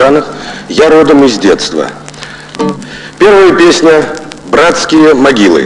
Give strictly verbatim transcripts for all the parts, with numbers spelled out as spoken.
Я родом из детства. Первая песня «Братские могилы».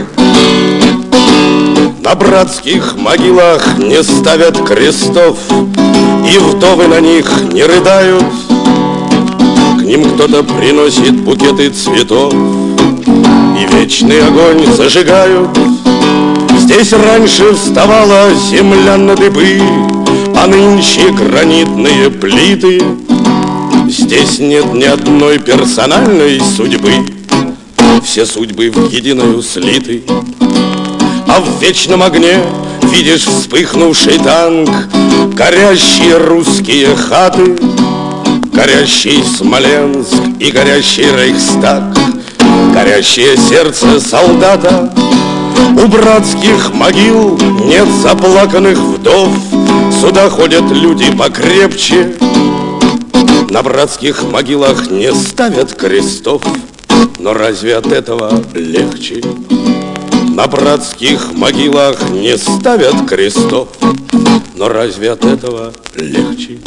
На братских могилах не ставят крестов, и вдовы на них не рыдают. К ним кто-то приносит букеты цветов, и вечный огонь зажигают. Здесь раньше вставала земля на дыбы, а нынче гранитные плиты. Здесь нет ни одной персональной судьбы, все судьбы в единую слиты. А в вечном огне видишь вспыхнувший танк, горящие русские хаты, горящий Смоленск и горящий Рейхстаг, горящее сердце солдата. У братских могил нет заплаканных вдов, сюда ходят люди покрепче. На братских могилах не ставят крестов, но разве от этого легче? На братских могилах не ставят крестов, но разве от этого легче?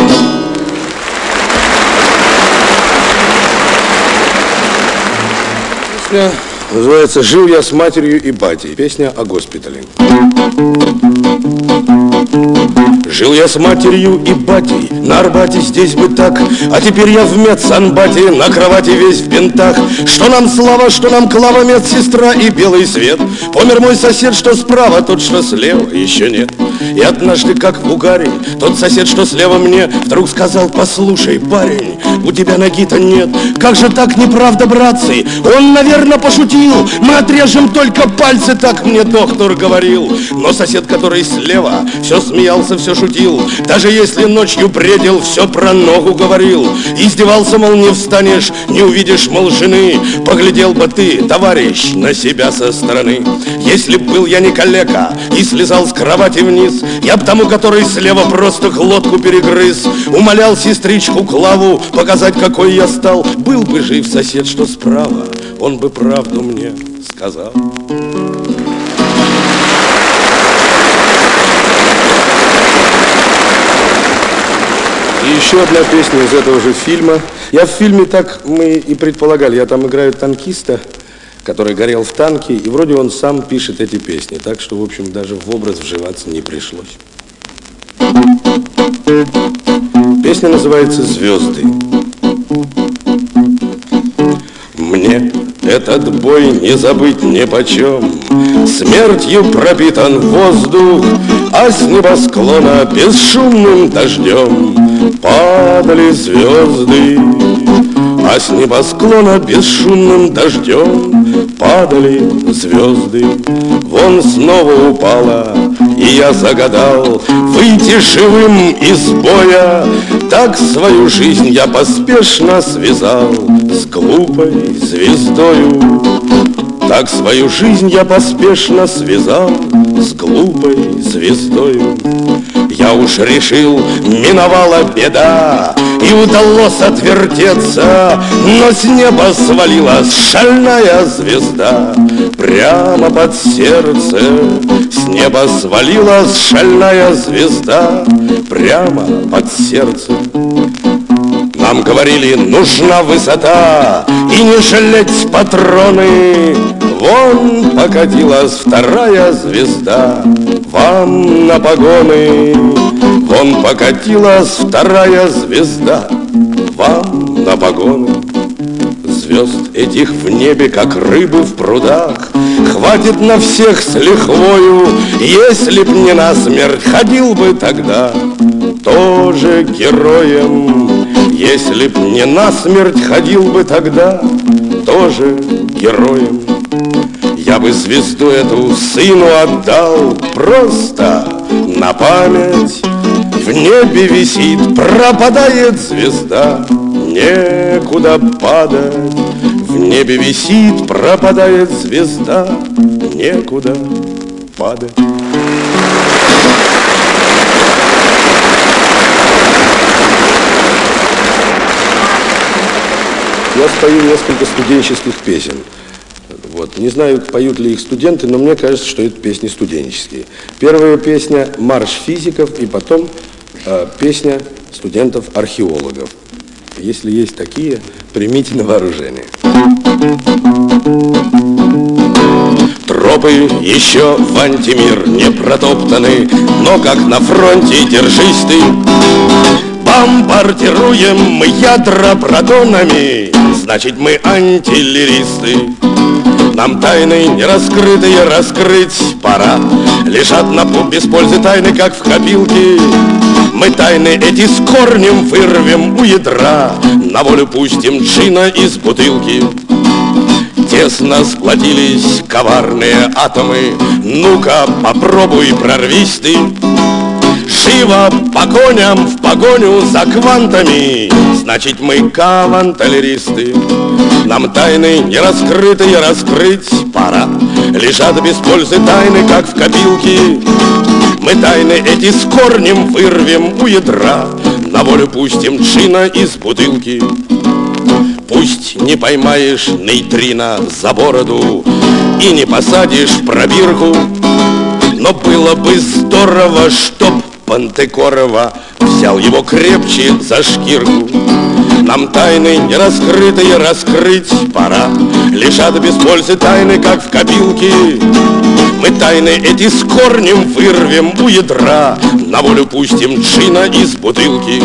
Песня называется «Жил я с матерью и батей». Песня о госпитале. Жил я с матерью и батей на Арбате, здесь бы так, а теперь я в медсанбате, на кровати весь в бинтах. Что нам слава, что нам клава, медсестра и белый свет. Помер мой сосед, что справа, тот, что слева, еще нет. И однажды, как в угаре, тот сосед, что слева мне, вдруг сказал: послушай, парень, у тебя ноги-то нет. Как же так, неправда, братцы? Он, наверное, пошутил. Мы отрежем только пальцы, так мне доктор говорил. Но сосед, который слева, все смеялся, все шутил. Даже если ночью бредил, все про ногу говорил. Издевался, мол, не встанешь, не увидишь, мол, жены. Поглядел бы ты, товарищ, на себя со стороны. Если б был я не калека и слезал с кровати вниз, я б тому, который слева, просто глотку перегрыз. Умолял сестричку Клаву показать, какой я стал. Был бы жив сосед, что справа, он бы правду мне сказал. И еще одна песня из этого же фильма. Я в фильме, так мы и предполагали, я там играю танкиста, который горел в танке, и вроде он сам пишет эти песни, так что, в общем, даже в образ вживаться не пришлось. Песня называется «Звезды». Мне этот бой не забыть нипочем, смертью пропитан воздух, а с небосклона бесшумным дождем падали звезды. А с небосклона бесшумным дождем падали звезды. Вон снова упала, и я загадал выйти живым из боя. Так свою жизнь я поспешно связал с глупой звездою. Так свою жизнь я поспешно связал с глупой звездою. Я уж решил, миновала беда, и удалось отвертеться, но с неба свалилась шальная звезда прямо под сердце. С неба свалилась шальная звезда прямо под сердце. Нам говорили, нужна высота и не жалеть патроны. Вон покатилась вторая звезда вам на погоны. Вон покатилась вторая звезда вам на погоны. Звезд этих в небе, как рыбы в прудах, хватит на всех с лихвою. Если б не насмерть, ходил бы тогда тоже героем. Если б не насмерть, ходил бы тогда тоже героем. Я бы звезду эту сыну отдал просто на память. В небе висит, пропадает звезда, некуда падать. В небе висит, пропадает звезда, некуда падать. Я спою несколько студенческих песен. Вот. Не знаю, поют ли их студенты, но мне кажется, что это песни студенческие. Первая песня «Марш физиков», и потом э, песня студентов-археологов. Если есть такие, примите на вооружение. Тропы еще в антимир не протоптаны, но как на фронте держись ты. Бомбардируем мы ядра протонами, значит мы антиллеристы. Нам тайны не раскрытые раскрыть пора. Лежат на пуп без пользы тайны, как в копилке. Мы тайны эти с корнем вырвем у ядра, на волю пустим джина из бутылки. Тесно сплотились коварные атомы, ну-ка попробуй прорвись ты. Живо по коням в погоню за квантами, значит мы каванталеристы. Нам тайны не раскрытые раскрыть пора. Лежат без пользы тайны, как в копилке. Мы тайны эти с корнем вырвем у ядра, на волю пустим джина из бутылки. Пусть не поймаешь нейтрино за бороду и не посадишь в пробирку, но было бы здорово, чтоб Пантекорова взял его крепче за шкирку. Нам тайны не раскрытые раскрыть пора. Лежат без пользы тайны, как в копилке. Мы тайны эти с корнем вырвем у ядра, на волю пустим джина из бутылки.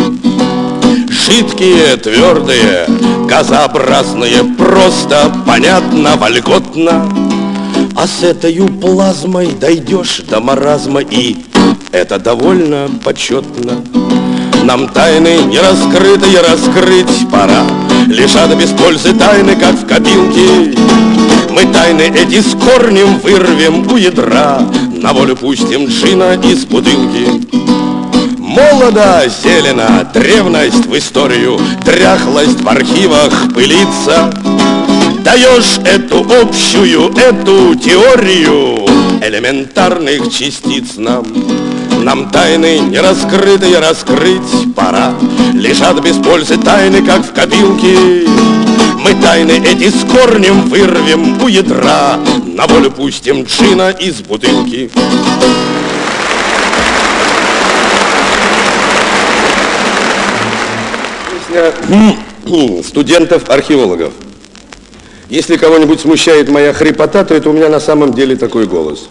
Жидкие, твердые, газообразные, просто, понятно, вольготно. А с этой плазмой дойдешь до маразма, и это довольно почетно. Нам тайны не раскрытые раскрыть пора. Лежат без пользы тайны, как в копилке. Мы тайны эти с корнем вырвем у ядра, на волю пустим джина из бутылки. Молодо, зелено, древность в историю, дряхлость в архивах пылится. Даешь эту общую, эту теорию элементарных частиц нам. Нам тайны не раскрытые раскрыть пора. Лежат без пользы тайны, как в копилке. Мы тайны эти с корнем вырвем у ядра, на волю пустим джина из бутылки. Песня студентов-археологов. Если кого-нибудь смущает моя хрипота, то это у меня на самом деле такой голос.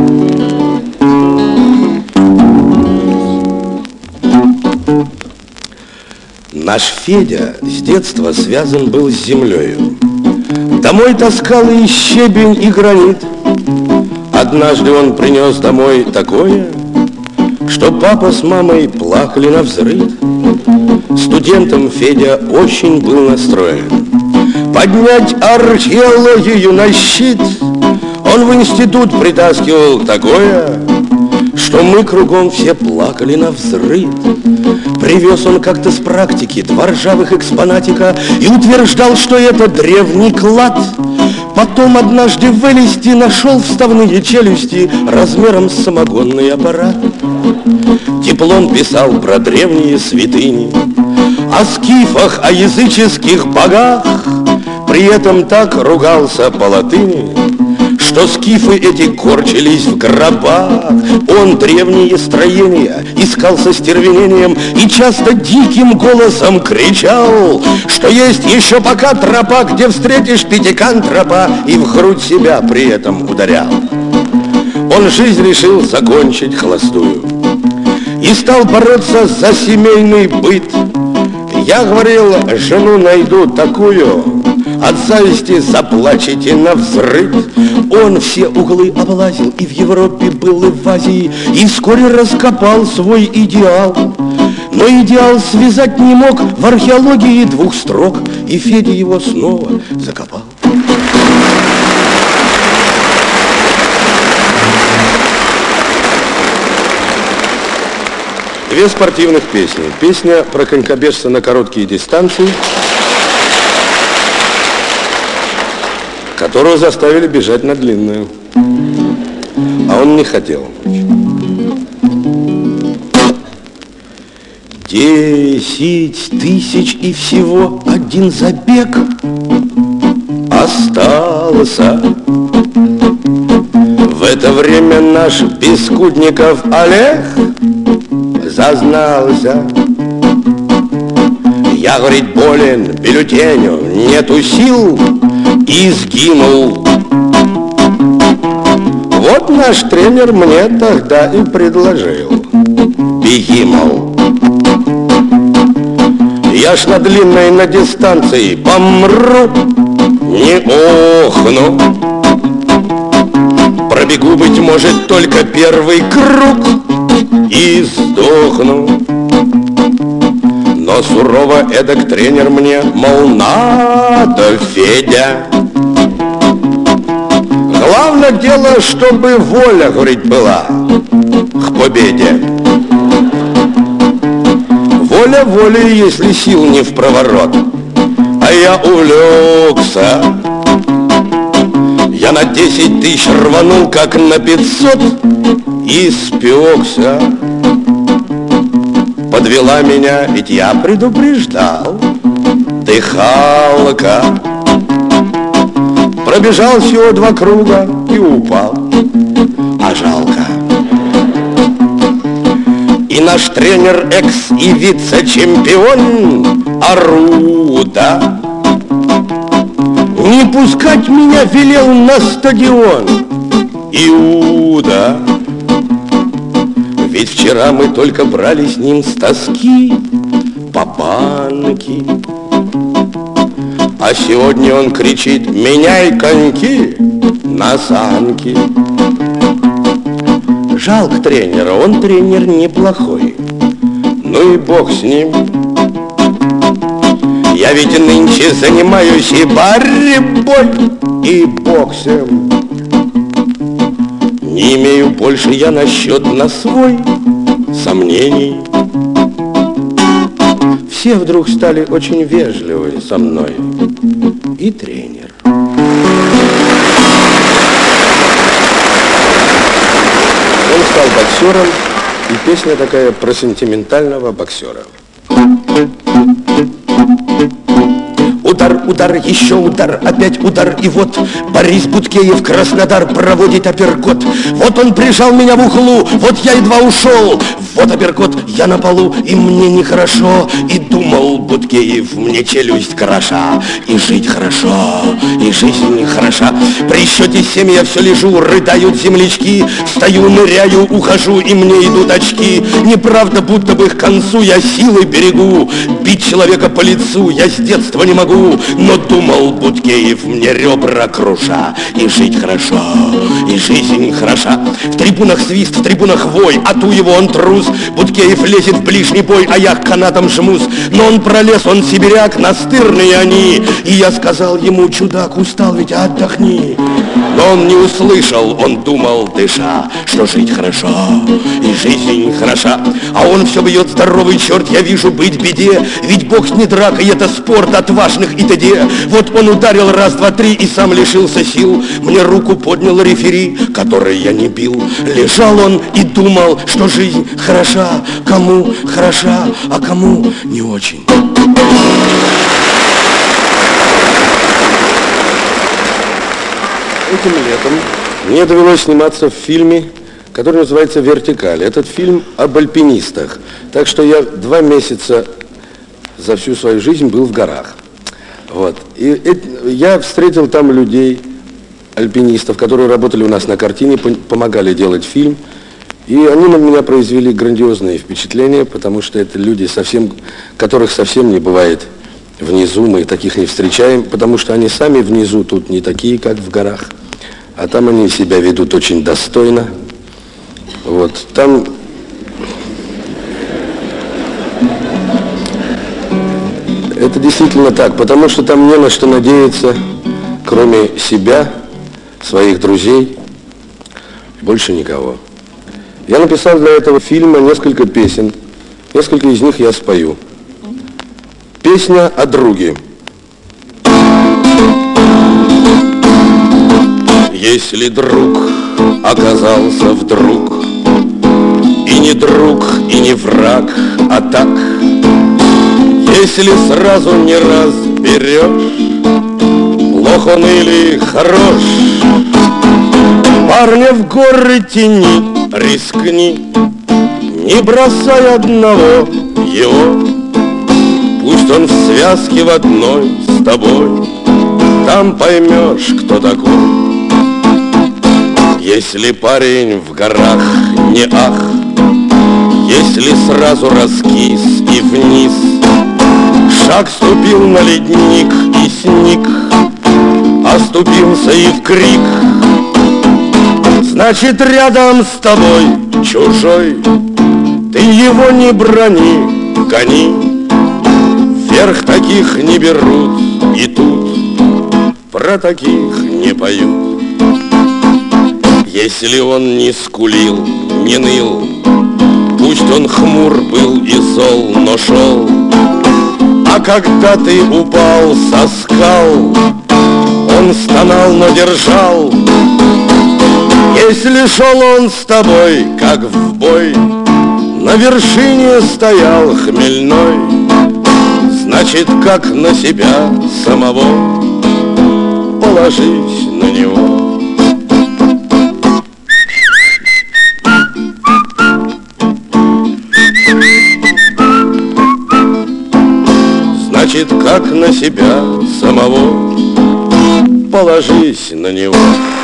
Наш Федя с детства связан был с землею. Домой таскал и щебень, и гранит. Однажды он принес домой такое, что папа с мамой плакали навзрыд. Студентом Федя очень был настроен поднять археологию на щит. Он в институт притаскивал такое, что мы кругом все плакали навзрыд. Привез он как-то с практики два ржавых экспонатика и утверждал, что это древний клад. Потом однажды в Элисте нашел вставные челюсти размером с самогонный аппарат. Диплом писал про древние святыни, о скифах, о языческих богах. При этом так ругался по латыни, что скифы эти корчились в гробах. Он древние строения искал со стервенением и часто диким голосом кричал, что есть еще пока тропа, где встретишь пятикантропа, и в грудь себя при этом ударял. Он жизнь решил закончить холостую и стал бороться за семейный быт. Я говорил, жену найду такую, от зависти заплачете навзрыд. Он все углы облазил, и в Европе был, и в Азии, и вскоре раскопал свой идеал. Но идеал связать не мог в археологии двух строк, и Федя его снова закопал. Две спортивных песни. Песня про конькобежца на короткие дистанции, которого заставили бежать на длинную, а он не хотел. Десять тысяч и всего один забег остался. В это время наш Бескудников Олег зазнался. Я, говорит, болен, бюллетеню нету сил, и сгинул. Вот наш тренер мне тогда и предложил: беги, мол. Я ж на длинной, на дистанции помру, не охну. Пробегу, быть может, только первый круг и сдохну. Но сурово эдак тренер мне, мол, надо, Федя. Главное дело, чтобы воля, говорит, была к победе. Воля волей, если сил не в проворот. А я увлекся. Я на десять тысяч рванул, как на пятьсот, и спекся. Подвела меня, ведь я предупреждал. Дыхалка. Пробежал всего два круга и упал. А жалко. И наш тренер, экс и вице-чемпион Аруда не пускать меня велел на стадион Иуда. Ведь вчера мы только брали с ним с тоски по банке, а сегодня он кричит: меняй коньки на санки. Жалко тренера, он тренер неплохой. Ну и бог с ним. Я ведь нынче занимаюсь и борьбой, и боксом. Не имею больше я насчет на свой сомнений. Все вдруг стали очень вежливы со мной. И тренер. Он стал боксером, и песня такая про сентиментального боксера. Удар, удар, еще удар, опять удар. И вот Борис Будкеев, Краснодар, проводит апперкот. Вот он прижал меня в углу, вот я едва ушел. Вот апперкот, я на полу, и мне нехорошо. И думал Будкеев, мне челюсть кроша. И жить хорошо, и жизнь хороша. При счете семь я все лежу, рыдают землячки. Стою, ныряю, ухожу, и мне идут очки. Неправда, будто бы к концу я силой берегу. Бить человека по лицу я с детства не могу. Но думал Будкеев, мне ребра круша. И жить хорошо, и жизнь хороша. В трибунах свист, в трибунах вой, а ту его он трус. Будкеев лезет в ближний бой, а я к канатам жмусь. Но он пролез, он сибиряк, настырные они. И я сказал ему: чудак, устал ведь, отдохни. Но он не услышал, он думал, дыша, что жить хорошо, и жизнь хороша. А он все бьет, здоровый черт, я вижу, быть беде. Ведь бокс не драка, и это спорт отважных и т.д. Вот он ударил раз, два, три и сам лишился сил. Мне руку поднял рефери, который я не бил. Лежал он и думал, что жизнь хороша. Кому хороша, а кому не очень. Этим летом мне довелось сниматься в фильме, который называется «Вертикаль». Этот фильм об альпинистах. Так что я два месяца за всю свою жизнь был в горах. Вот. И это, я встретил там людей, альпинистов, которые работали у нас на картине, помогали делать фильм. И они на меня произвели грандиозные впечатления, потому что это люди, совсем, которых совсем не бывает внизу, мы таких не встречаем, потому что они сами внизу тут не такие, как в горах, а там они себя ведут очень достойно. Вот. Там это действительно так, потому что там не на что надеяться, кроме себя, своих друзей, больше никого. Я написал для этого фильма несколько песен, несколько из них я спою. Песня о друге. Если друг оказался вдруг и не друг, и не враг, а так, если сразу не разберешь, плох он или хорош, парня в горы тяни, рискни, не бросай одного его. Пусть он в связке в одной с тобой, там поймешь, кто такой. Если парень в горах не ах, если сразу раскис и вниз, шаг ступил на ледник и сник, оступился и в крик, значит, рядом с тобой чужой, ты его не брони, гони. Вверх таких не берут, и тут про таких не поют. Если он не скулил, не ныл, пусть он хмур был и зол, но шел. А когда ты упал со скал, он стонал, но держал. Если шел он с тобой, как в бой, на вершине стоял хмельной, значит, как на себя самого, положись на него. Значит, как на себя самого, положись на него.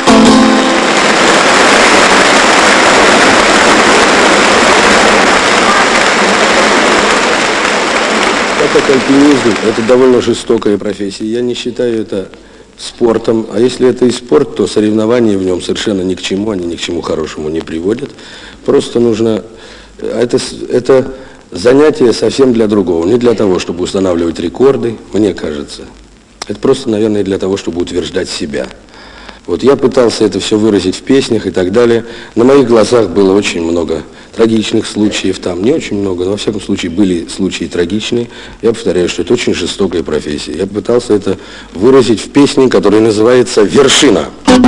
Так как альпинизм – это довольно жестокая профессия. Я не считаю это спортом. А если это и спорт, то соревнования в нем совершенно ни к чему, они ни к чему хорошему не приводят. Просто нужно… Это, это занятие совсем для другого. Не для того, чтобы устанавливать рекорды, мне кажется. Это просто, наверное, для того, чтобы утверждать себя. Вот я пытался это все выразить в песнях и так далее. На моих глазах было очень много трагичных случаев там. Не очень много, но во всяком случае были случаи трагичные. Я повторяю, что это очень жестокая профессия. Я пытался это выразить в песне, которая называется «Вершина».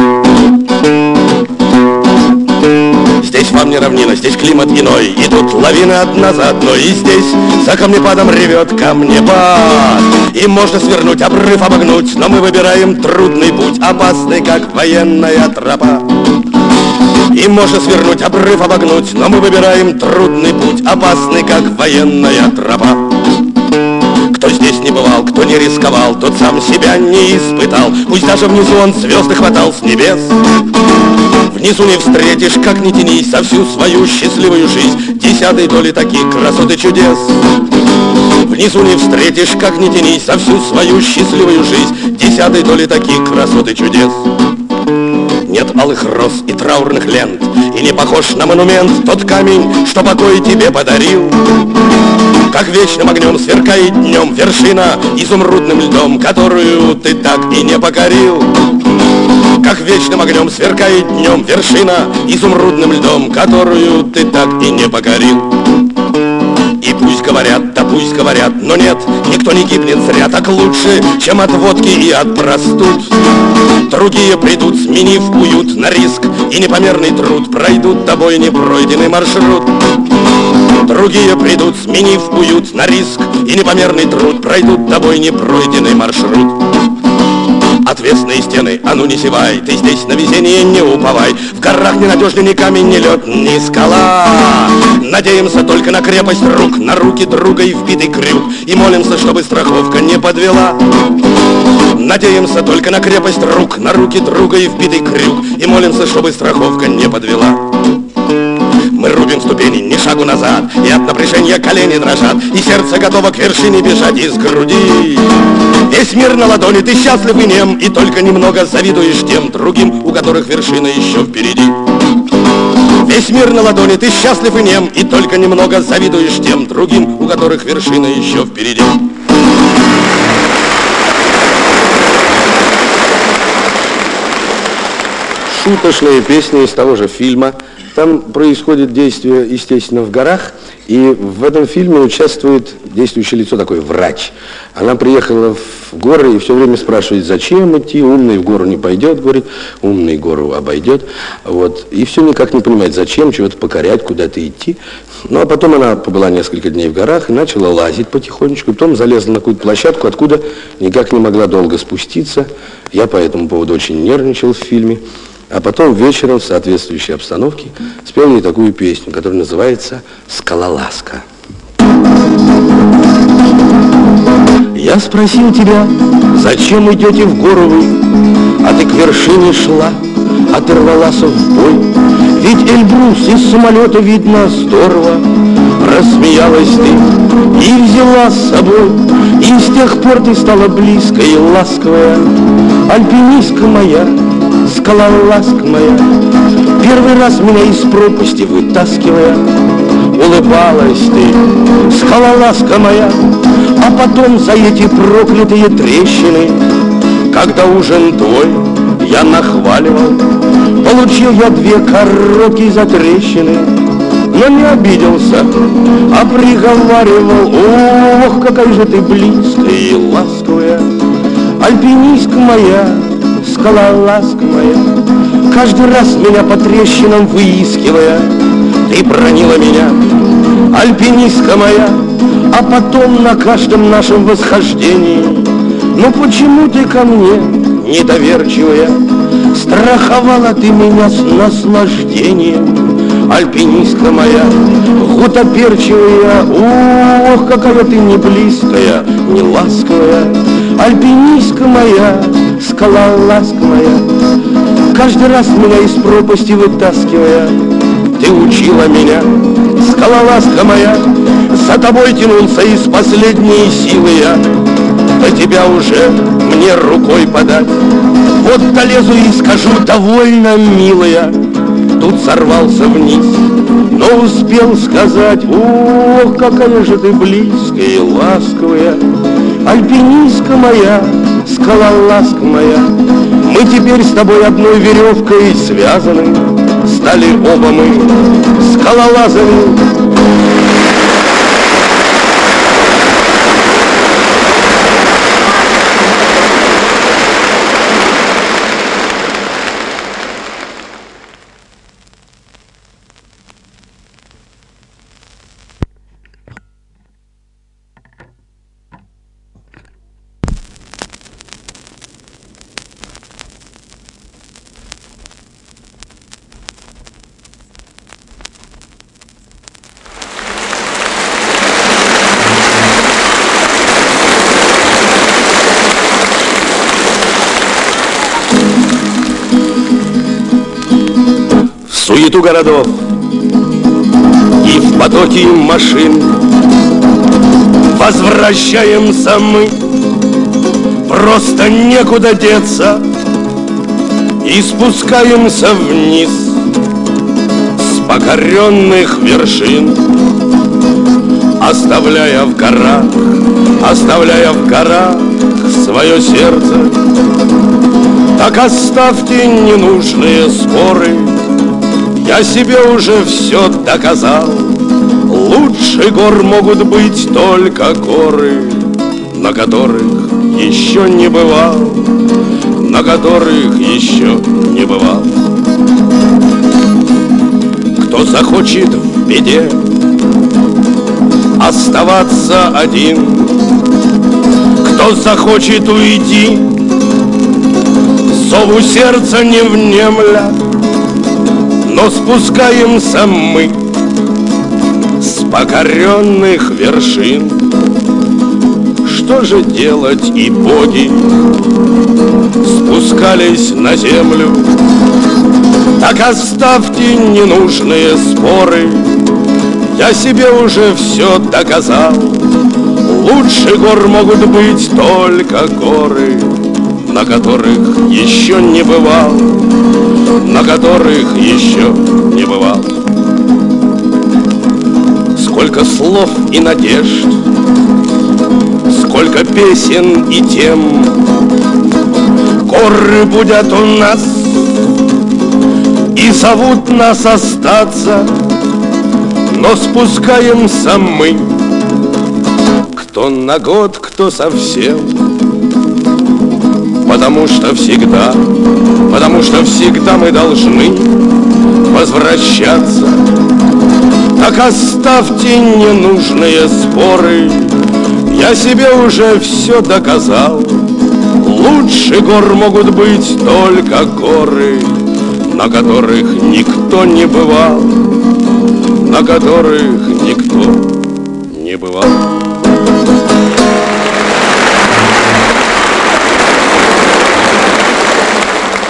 Здесь вам не равнина, здесь климат иной, и тут лавины одна за одной, и здесь за камнепадом ревет камнепад. И можно свернуть, обрыв обогнуть, но мы выбираем трудный путь, опасный, как военная тропа. И можно свернуть, обрыв обогнуть, но мы выбираем трудный путь, опасный, как военная тропа. Кто здесь не бывал, кто не рисковал, тот сам себя не испытал. Пусть даже внизу он звезды хватал с небес. Внизу не встретишь, как ни тянись, за всю свою счастливую жизнь десятой доли таких красот и чудес. Внизу не встретишь, как ни тянись, за всю свою счастливую жизнь десятой доли таких красот и чудес. Нет алых роз и траурных лент, и не похож на монумент тот камень, что покой тебе подарил. Как вечным огнем сверкает днем вершина изумрудным льдом, которую ты так и не покорил. Как вечным огнем сверкает днем вершина изумрудным льдом, которую ты так и не покорил. И пусть говорят, да пусть говорят, но нет, никто не гибнет зря, так лучше, чем от водки и от простуд. Другие придут, сменив уют на риск и непомерный труд, пройдут тобой непройденный маршрут. Другие придут, сменив уют на риск и непомерный труд, пройдут тобой непройденный маршрут. Отвесные стены, а ну не зевай, ты здесь на везение не уповай. В горах ненадежный ни камень, ни лед, ни скала. Надеемся только на крепость рук, на руки друга и вбитый крюк, и молимся, чтобы страховка не подвела. Надеемся только на крепость рук, на руки друга и вбитый крюк, и молимся, чтобы страховка не подвела. Мы рубим ступени, ни шагу назад, и от напряжения колени дрожат, и сердце готово к вершине бежать из груди. Весь мир на ладони, ты счастлив и нем, и только немного завидуешь тем другим, у которых вершина еще впереди. Весь мир на ладони, ты счастлив и нем, и только немного завидуешь тем другим, у которых вершина еще впереди. Шуточная песня из того же фильма. Там происходит действие, естественно, в горах, и в этом фильме участвует действующее лицо, такой врач. Она приехала в горы и все время спрашивает, зачем идти, умный в гору не пойдет, говорит, умный гору обойдет. Вот. И все никак не понимает, зачем, чего-то покорять, куда-то идти. Ну, а потом она побыла несколько дней в горах и начала лазить потихонечку, потом залезла на какую-то площадку, откуда никак не могла долго спуститься. Я по этому поводу очень нервничал в фильме. А потом вечером в соответствующей обстановке спел ей такую песню, которая называется «Скалолазка». Я спросил тебя, зачем идете в гору вы, а ты к вершине шла, оторвалась в бой. Ведь Эльбрус из самолета видно здорово. Рассмеялась ты и взяла с собой, и с тех пор ты стала близкая и ласковая. Альпинистка моя, скалолазка моя, первый раз меня из пропасти вытаскивая. Улыбалась ты, скалолазка моя, а потом за эти проклятые трещины, когда ужин твой я нахваливал, получил я две короткие затрещины. Но не обиделся, а приговаривал: ох, какая же ты близкая и ласковая, альпинистка моя, скалолазка моя. Каждый раз меня по трещинам выискивая, ты бронила меня, альпинистка моя, а потом на каждом нашем восхождении: ну почему ты ко мне недоверчивая? Страховала ты меня с наслаждением, альпинистка моя, гутоперчивая. Ох, какая ты не близкая, не ласковая, альпинистка моя, скалолазка моя. Каждый раз меня из пропасти вытаскивая, ты учила меня, скалолазка моя. За тобой тянулся из последней силы я, до тебя уже мне рукой подать. Вот долезу и скажу: довольно, милая. Тут сорвался вниз, но успел сказать: ох, какая же ты близкая и ласковая, альпинистка моя, скалолазка моя. Мы теперь с тобой одной веревкой связаны, стали оба мы скалолазами. Суету городов и в потоке машин возвращаемся мы, просто некуда деться, и спускаемся вниз с покоренных вершин, оставляя в горах, оставляя в горах свое сердце. Так оставьте ненужные споры, я себе уже все доказал. Лучше гор могут быть только горы, на которых еще не бывал, на которых еще не бывал. Кто захочет в беде оставаться один, кто захочет уйти, зову сердца не внемля, но спускаемся мы с покоренных вершин. Что же делать, и боги спускались на землю? Так оставьте ненужные споры, я себе уже все доказал. Лучше гор могут быть только горы, на которых еще не бывал, на которых еще не бывал. Сколько слов и надежд, сколько песен и тем, горы будят у нас и зовут нас остаться, но спускаемся мы, кто на год, кто совсем. Потому что всегда, потому что всегда мы должны возвращаться. Так оставьте ненужные споры, я себе уже все доказал. Лучше гор могут быть только горы, на которых никто не бывал, на которых никто не бывал.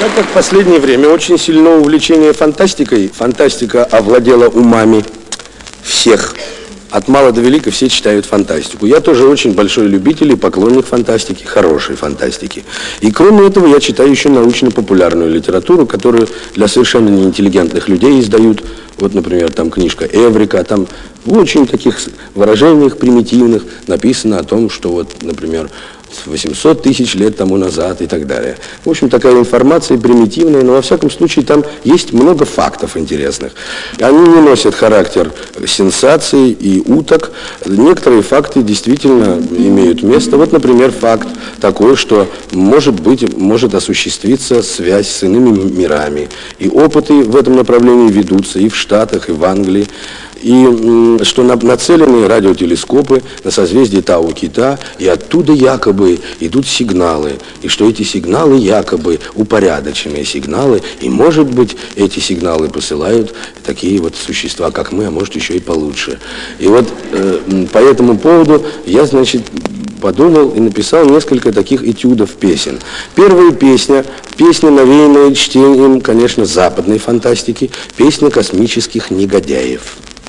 так как в последнее время очень сильно увлечение фантастикой, фантастика овладела умами всех. От мала до велика все читают фантастику. Я тоже очень большой любитель и поклонник фантастики, хорошей фантастики. И кроме этого я читаю еще научно-популярную литературу, которую для совершенно неинтеллигентных людей издают. Вот, например, там книжка Эврика, там в очень таких выражениях примитивных написано о том, что вот, например, восемьсот тысяч лет тому назад и так далее. В общем, такая информация примитивная, но во всяком случае там есть много фактов интересных. Они не носят характер сенсаций и уток. Некоторые факты действительно имеют место. Вот, например, факт такой, что может быть, может осуществиться связь с иными мирами. И опыты в этом направлении ведутся и в Штатах, и в Англии. И что нацелены радиотелескопы на созвездие Тау-Кита, и оттуда якобы идут сигналы, и что эти сигналы якобы упорядоченные сигналы, и может быть эти сигналы посылают такие вот существа, как мы, а может еще и получше. И вот э, по этому поводу я, значит, подумал и написал несколько таких этюдов песен. Первая песня, песня, навеянная чтением, конечно, западной фантастики, песня космических негодяев.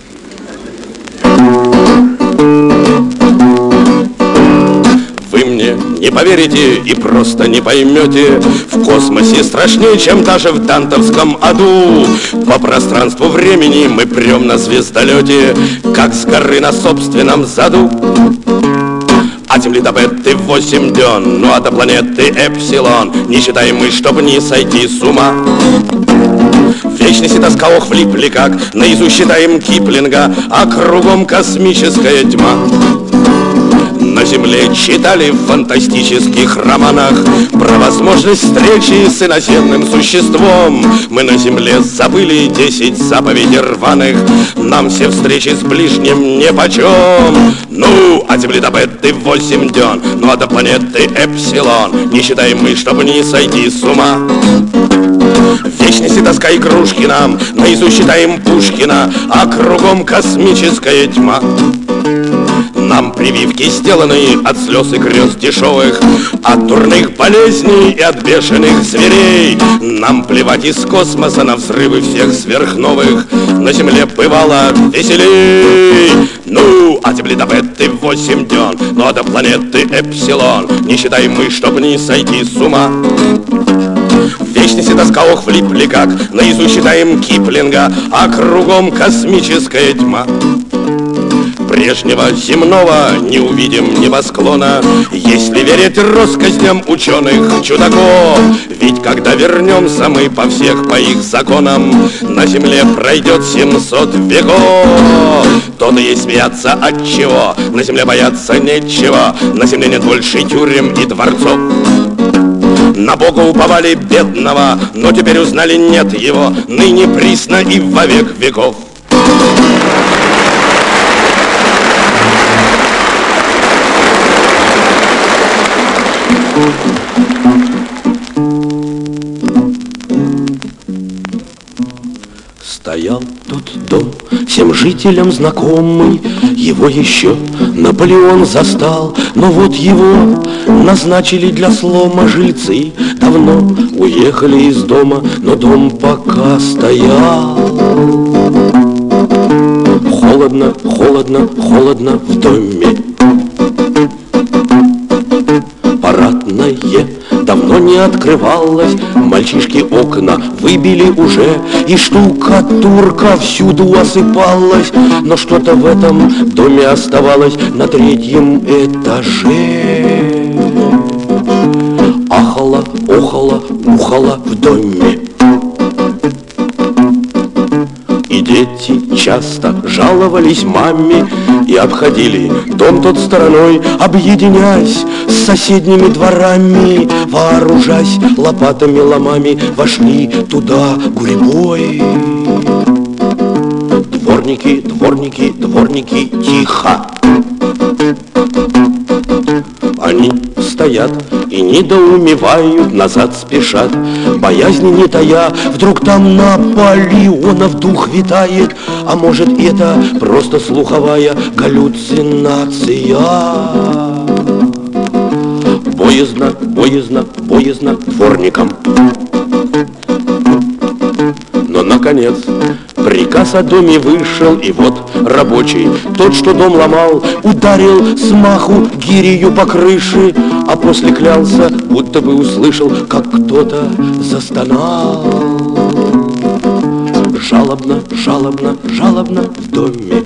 Вы мне не поверите и просто не поймете, в космосе страшнее, чем даже в дантовском аду. По пространству времени мы прем на звездолете, как с горы на собственном заду. От Земли до Беты восемь дён, ну а до планеты Эпсилон не считаем мы, чтобы не сойти с ума. В вечности тоска ох влипли, как наизусть считаем Киплинга, а кругом космическая тьма. На Земле читали в фантастических романах про возможность встречи с иноземным существом. Мы на Земле забыли десять заповедей рваных, нам все встречи с ближним нипочем. Ну, от Земли до Беты восемь дён, ну а до планеты Эпсилон не считаем мы, чтобы не сойти с ума. В вечности тоска игрушки нам, наизусть читаем Пушкина, а кругом космическая тьма. Нам прививки сделаны от слез и грез дешевых, от дурных болезней и от бешеных зверей. Нам плевать из космоса на взрывы всех сверхновых, на Земле бывало веселей. Ну, от Земли до Беты восемь дён, ну а до планеты Эпсилон не считаем мы, чтоб не сойти с ума. В вечности тоска ох влипли, как наизусть читаем Киплинга, а кругом космическая тьма. Прежнего земного не увидим небосклона, если верить россказням ученых чудаков. Ведь когда вернемся мы по всех по их законам, на Земле пройдет семьсот веков. То-то ей смеяться от чего, на Земле бояться нечего, на Земле нет больше тюрем и дворцов. На Бога уповали бедного, но теперь узнали нет его, ныне присно и во век веков. Стоял тот дом, всем жителям знакомый, его еще Наполеон застал, но вот его назначили для слома жильцы. Давно уехали из дома, но дом пока стоял. Холодно, холодно, холодно в доме. Парадное давно не открывалось, мальчишки окна выбили уже, и штукатурка всюду осыпалась, но что-то в этом доме оставалось на третьем этаже. Ахало, охало, ухало в доме. И дети часто жаловались маме и обходили дом тот стороной, объединяясь с соседними дворами, вооружаясь лопатами, ломами, вошли туда гурьбой. Дворники, дворники, дворники, тихо. Они стоят и недоумевают, назад спешат, боязни не тая. Вдруг там Наполеонов дух витает, а может это просто слуховая галлюцинация. боязно, боязно, боязно дворникам. Но, наконец, приказ о доме вышел, и вот рабочий, тот, что дом ломал, ударил смаху гирею по крыше, а после клялся, будто бы услышал, как кто-то застонал. Жалобно, жалобно, жалобно в доме.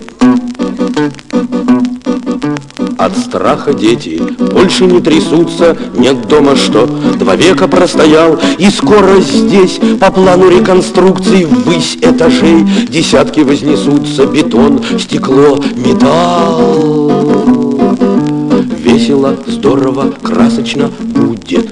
От страха дети больше не трясутся, нет дома, что два века простоял, и скоро здесь по плану реконструкции ввысь этажей десятки вознесутся: бетон, стекло, металл. Весело, здорово, красочно будет.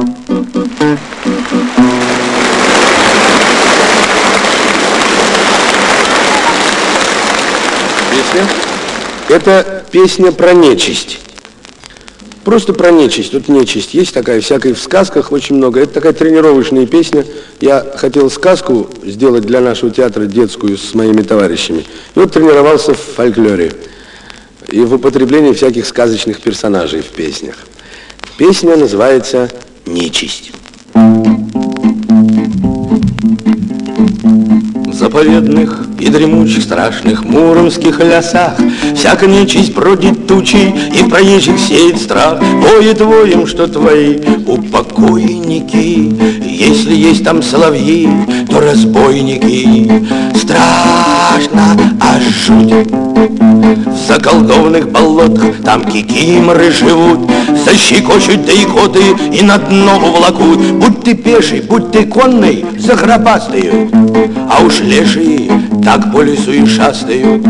Песня? Это песня про нечисть. Просто про нечисть. Тут нечисть есть такая, всякой в сказках очень много. Это такая тренировочная песня. Я хотел сказку сделать для нашего театра детскую с моими товарищами. И вот тренировался в фольклоре и в употреблении всяких сказочных персонажей в песнях. Песня называется «Нечисть». В заповедных и дремучих страшных муромских лесах всякая нечисть бродит тучей и проезжих сеет страх. Воет воем, что твои упокойники, если есть там соловьи, то разбойники. Страшно, аж жуть. В заколдованных болотах там кикиморы живут, защекочут да икоты и на дно уволокут. Будь ты пеший, будь ты конный, загробастают, а уж лешие так по лесу и шастают.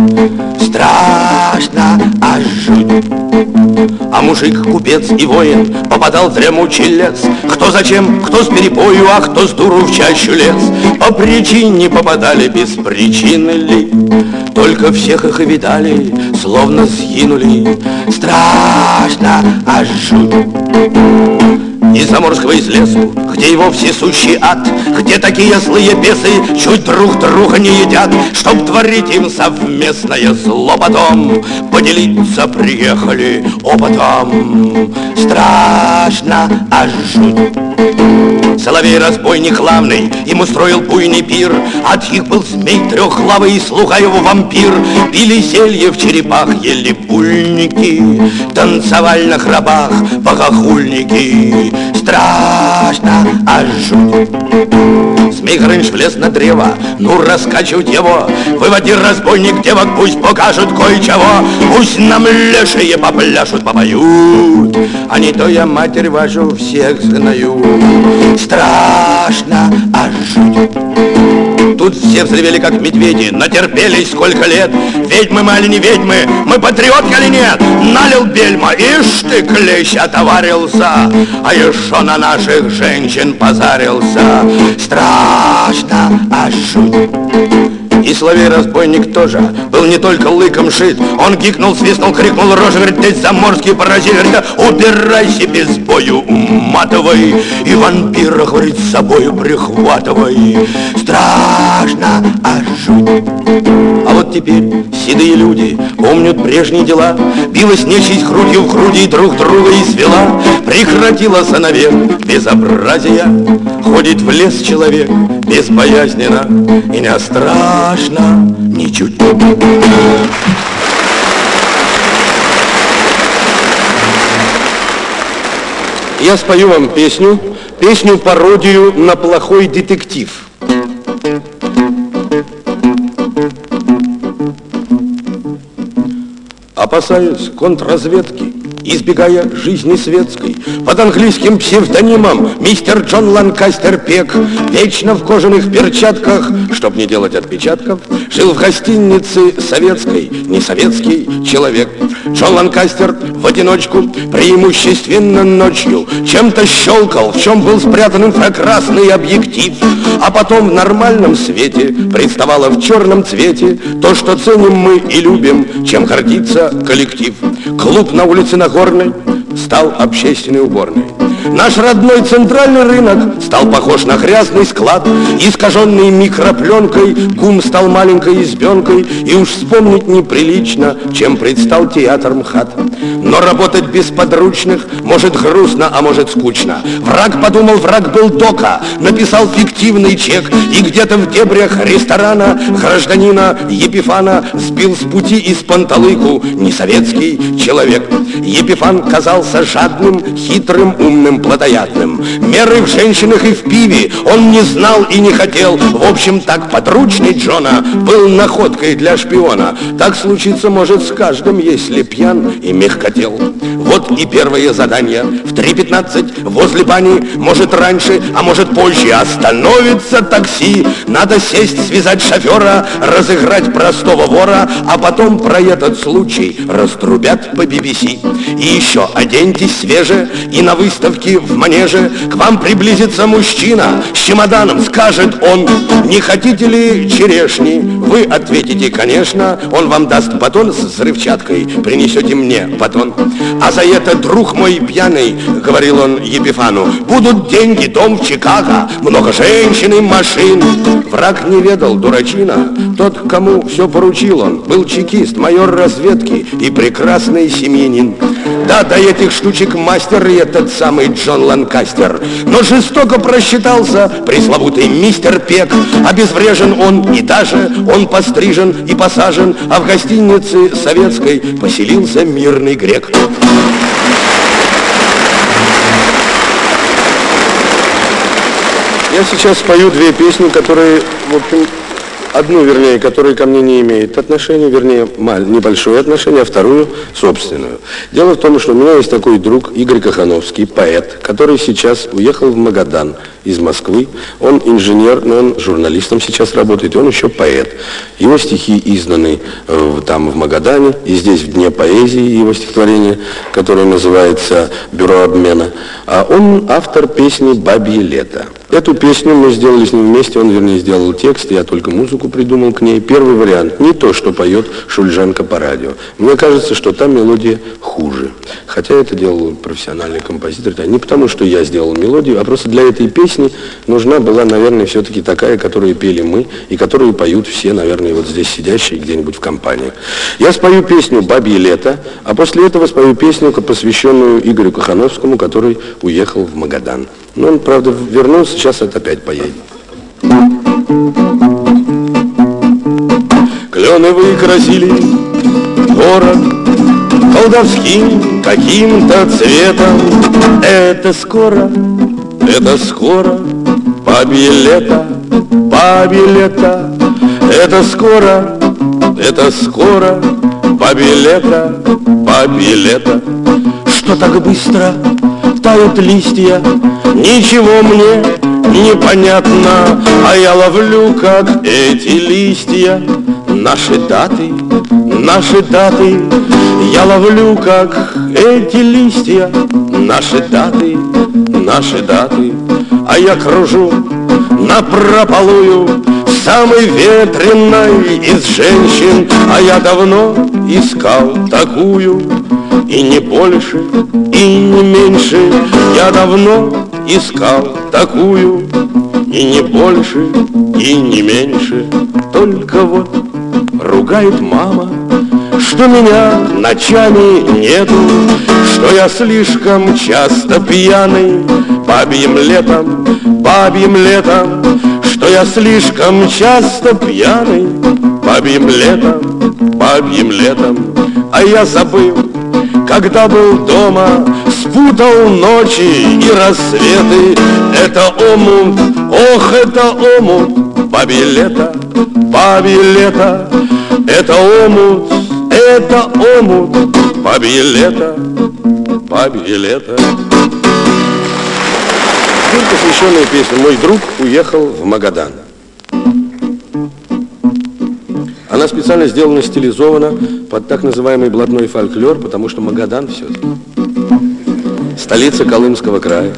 Страшно, аж жуть. А мужик, купец и воин попадал в дремучий лес. Кто зачем, кто с перепою, а кто с дуру в чащу лез. По причине попадали, без причины ли, только всех их и видали, словно сгинули. Страшно, аж жуть. Из заморского, из лесу, где его всесущий ад, где такие злые бесы чуть друг друга не едят, чтоб творить им совместное зло потом, поделиться приехали опытом. Страшно, аж жуть. Соловей-разбойник главный им устроил буйный пир, от них был змей трехглавый и слуга его вампир. Пили зелье в черепах, ели бульники, танцевали на гробах богохульники. Страшно, аж жуть. Змей Горыныч влез на древо, ну раскачивать его. Выводи, разбойник, девок, пусть покажут кое-чего. Пусть нам лешие попляшут, попоют, а не то я матерь вашу всех знаю. Страшно, аж жуть. Тут все взревели, как медведи, натерпелись сколько лет. Ведьмы мы или не ведьмы, мы патриотки или нет? Налил бельма, ишь ты, клещ, отоварился, а еще на наших женщин позарился. Страшно, аж жуть. И соловей-разбойник тоже был не только лыком шит. Он гикнул, свистнул, крикнул, рожа, говорит: ты заморский паразит, говорит: убирайся без бою, уматывай, и вампира, говорит, с собою прихватывай. Страшно, аж жуть. А вот теперь седые люди помнят прежние дела. Билась нечисть грудью в груди, друг друга извела. Прекратила навек безобразия. Ходит в лес человек безбоязненно, и не страшно ничуть. Я спою вам песню, песню-пародию на плохой детектив. Опасаюсь контрразведки, избегая жизни светской, под английским псевдонимом мистер Джон Ланкастер Пек, вечно в кожаных перчатках, чтоб не делать отпечатков, жил в гостинице советской, не советский человек. Джон Ланкастер в одиночку, преимущественно ночью, чем-то щелкал, в чем был спрятан инфракрасный объектив, а потом в нормальном свете представало в черном цвете то, что ценим мы и любим, чем гордится коллектив. Клуб на улице Нагорной стал общественной уборной. Наш родной центральный рынок стал похож на грязный склад, искаженный микропленкой, ГУМ стал маленькой избенкой, и уж вспомнить неприлично, чем предстал театр МХАТ. Но работать без подручных может грустно, а может скучно. Враг подумал, враг был дока, написал фиктивный чек, и где-то в дебрях ресторана гражданина Епифана сбил с пути из панталыку несоветский человек. Епифан казался жадным, хитрым, умным, плотоядным. Меры в женщинах и в пиве он не знал и не хотел. В общем, так подручный Джона был находкой для шпиона. Так случиться может с каждым, если пьян и мягкотел. Вот и первое задание. В три пятнадцать возле бани, может раньше, а может позже, остановится такси. Надо сесть, связать шофера, разыграть простого вора, а потом про этот случай раструбят по би би си. И еще оденьтесь свеже, и на выставке в манеже к вам приблизится мужчина с чемоданом. Скажет он: не хотите ли черешни? Вы ответите: конечно. Он вам даст батон с взрывчаткой, принесете мне батон. А за это, друг мой пьяный, говорил он Епифану, будут деньги, дом в Чикаго, много женщин и машин. Враг не ведал, дурачина, тот, кому все поручил он, был чекист, майор разведки и прекрасный семьянин. Да, до этих штучек мастер и этот самый Джон Ланкастер. Но жестоко просчитался пресловутый мистер Пек. Обезврежен он и даже он пострижен и посажен, а в гостинице советской поселился мирный грек. Я сейчас спою две песни, которые, в общем, одну, вернее, которая ко мне не имеет отношения, вернее, небольшое отношение, а вторую собственную. Дело в том, что у меня есть такой друг Игорь Кохановский, поэт, который сейчас уехал в Магадан из Москвы. Он инженер, но он журналистом сейчас работает, и он еще поэт. Его стихи изданы э, там в Магадане, и здесь в Дне поэзии его стихотворение, которое называется «Бюро обмена». А он автор песни «Бабье лето». Эту песню мы сделали с ним вместе, он, вернее, сделал текст, я только музыку придумал к ней. Первый вариант, не то, что поет Шульженко по радио. Мне кажется, что там мелодия хуже. Хотя это делал профессиональный композитор. Не потому, что я сделал мелодию, а просто для этой песни нужна была, наверное, все-таки такая, которую пели мы, и которую поют все, наверное, вот здесь сидящие где-нибудь в компании. Я спою песню «Бабье лето», а после этого спою песню, посвященную Игорю Кохановскому, который уехал в Магадан. Но он, правда, вернулся, сейчас это опять поедет. Клены выкрасили город колдовским каким-то цветом. Это скоро, это скоро, бабье лето, бабье лето. Это скоро, это скоро, бабье лето, бабье лето. Что так быстро тают листья, ничего мне непонятно, а я ловлю, как эти листья, наши даты, наши даты. Я ловлю, как эти листья, наши даты, наши даты. А я кружу напропалую, самой ветреной из женщин, а я давно искал такую, и не больше, и не меньше. Я давно искал такую, и не больше, и не меньше. Только вот ругает мама, что меня ночами нету, что я слишком часто пьяный бабьим летом, бабьим летом. Что я слишком часто пьяный бабьим летом, бабьим летом. А я забыл, когда был дома, спутал ночи и рассветы. Это омут, ох, это омут, бабье лето, бабье лето. Это омут, это омут, бабье лето, бабье лето. Теперь посвященная песня «Мой друг уехал в Магадан». Она специально сделана, стилизована под так называемый блатной фольклор, потому что Магадан все-таки столица Колымского края.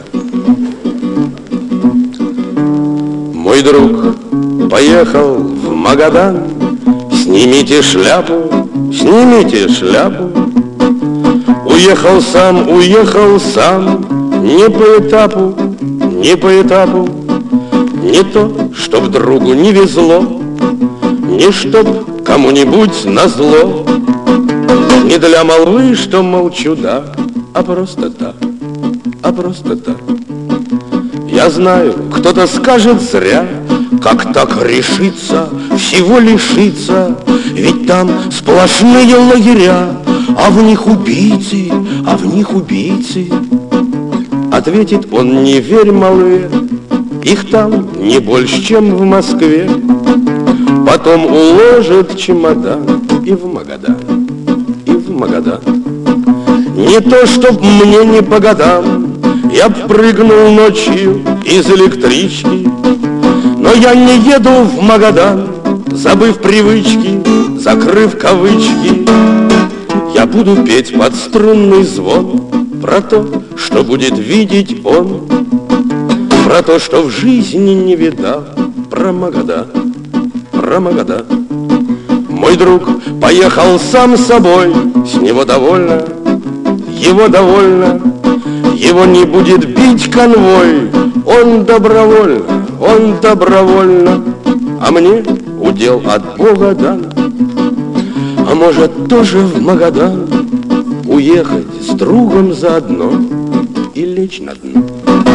Мой друг поехал в Магадан, снимите шляпу, снимите шляпу. Уехал сам, уехал сам, не по этапу, не по этапу, не то, чтоб другу не везло, не чтоб кому-нибудь назло, не для молвы, что молчу, да, а просто так, а просто так. Я знаю, кто-то скажет зря, как так решиться, всего лишиться, ведь там сплошные лагеря, а в них убийцы, а в них убийцы. Ответит он: не верь, малые, их там не больше, чем в Москве. Потом уложит чемодан и в Магадан, и в Магадан. Не то, чтоб мне не по годам, я б прыгнул ночью из электрички, но я не еду в Магадан, забыв привычки, закрыв кавычки. Я буду петь под струнный звон про то, что будет видеть он, про то, что в жизни не видал, про Магадан, про Магадан. Мой друг поехал сам собой, с него довольно, его довольно, его не будет бить конвой, он добровольно, он добровольно, а мне удел от Бога дан. А может тоже в Магадан уехать с другом заодно и лечь на дно.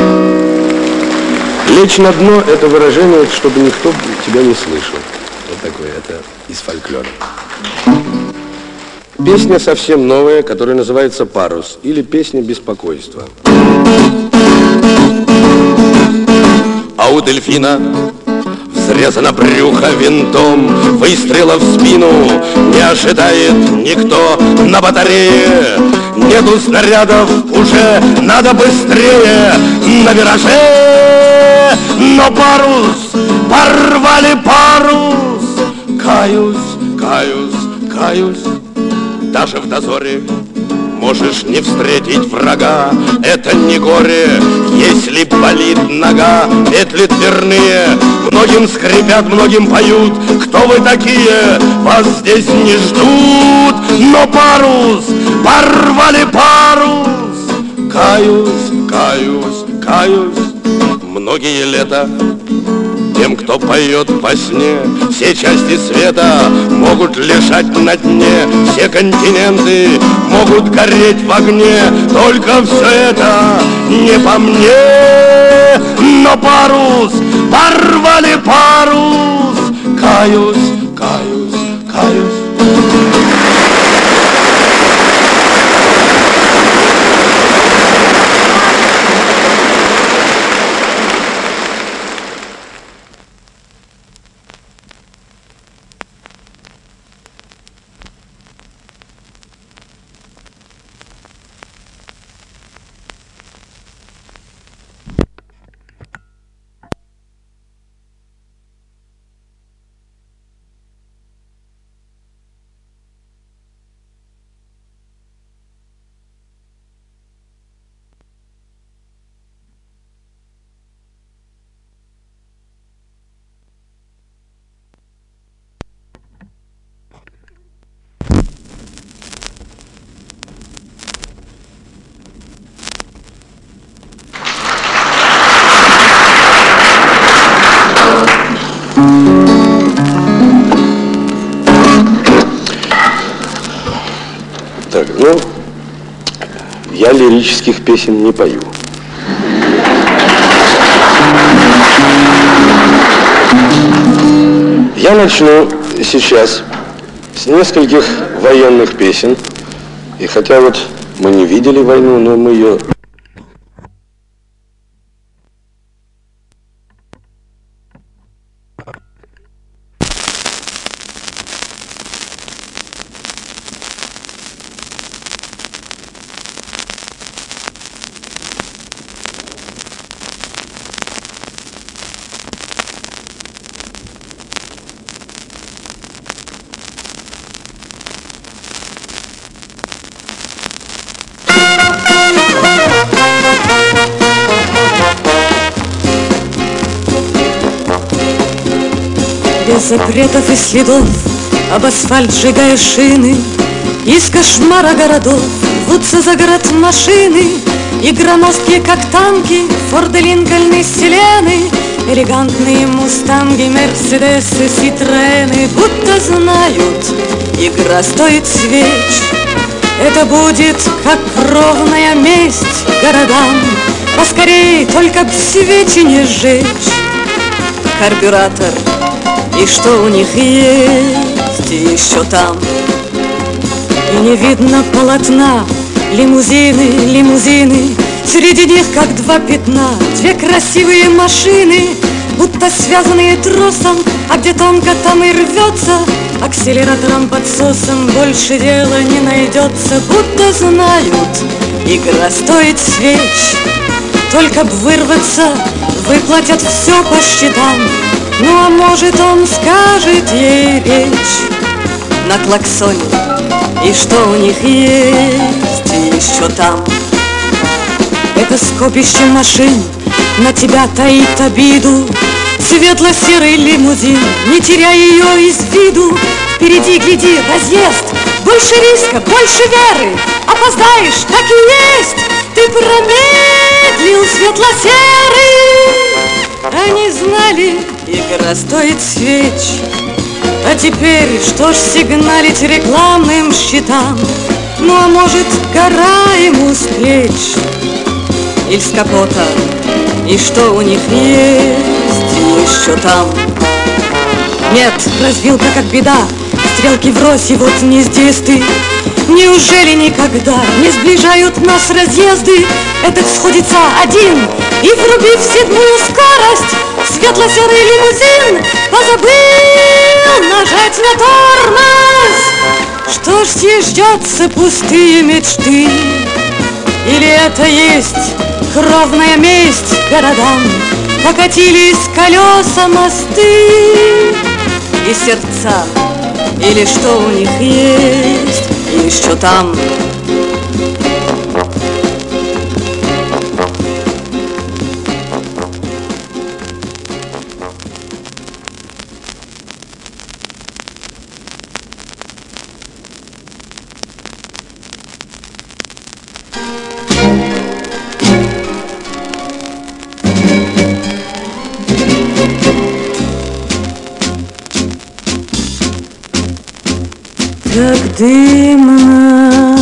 Лечь на дно – это выражение, чтобы никто тебя не слышал. Вот такое, это из фольклора. Песня совсем новая, которая называется «Парус» или «Песня беспокойства». А у дельфина взрезано брюхо винтом, выстрела в спину не ожидает никто на батарее. Нету снарядов, уже надо быстрее на вираже. Но парус, порвали парус. Каюсь, каюсь, каюсь, даже в дозоре можешь не встретить врага. Это не горе, если болит нога. Петли дверные многим скрипят, многим поют. Кто вы такие? Вас здесь не ждут. Но парус, порвали парус. Каюсь, каюсь, каюсь. Многие лета тем, кто поет во сне, все части света могут лежать на дне, все континенты могут гореть в огне. Только все это не по мне. Но парус, порвали парус. Каюсь, каюсь, каюсь. Так, ну, я лирических песен не пою. Я начну сейчас с нескольких военных песен. И хотя вот мы не видели войну, но мы ее... Без запретов и следов, об асфальт сжигая шины, из кошмара городов рвутся за город машины. И громоздкие, как танки, Форды, Линкольны, Селены, элегантные мустанги, Мерседесы, Ситроены, будто знают, игра стоит свеч. Это будет как кровная месть городам. Поскорей, только б свечи не сжечь. Карбюратор, и что у них есть еще там. И не видно полотна. Лимузины, лимузины, среди них как два пятна. Две красивые машины, будто связанные тросом, а где тонко, там и рвется. Акселератором, подсосом больше дела не найдется. Будто знают, игра стоит свеч. Только б вырваться, выплатят все по счетам. Ну а может, он скажет ей речь на клаксоне, и что у них есть еще там. Это скопище машин на тебя таит обиду. Светло-серый лимузин, не теряй ее из виду. Впереди, гляди, разъезд, больше риска, больше веры. Опоздаешь, так и есть, ты промедлил, светло-серый. Они знали, игра стоит свеч. А теперь что ж сигналить рекламным щитам? Ну а может, гора ему с плеч или с капота, и что у них есть еще там? Нет, развилка как беда, стрелки врозь, и вот не здесь ты. Неужели никогда не сближают нас разъезды? Этот сходится один, и врубив седьмую скорость, светло-серый лимузин позабыл нажать на тормоз. Что ж съезжаются пустые мечты? Или это есть кровная месть городам? Покатились колеса мосты и сердца, или что у них есть еще там? Так дымно,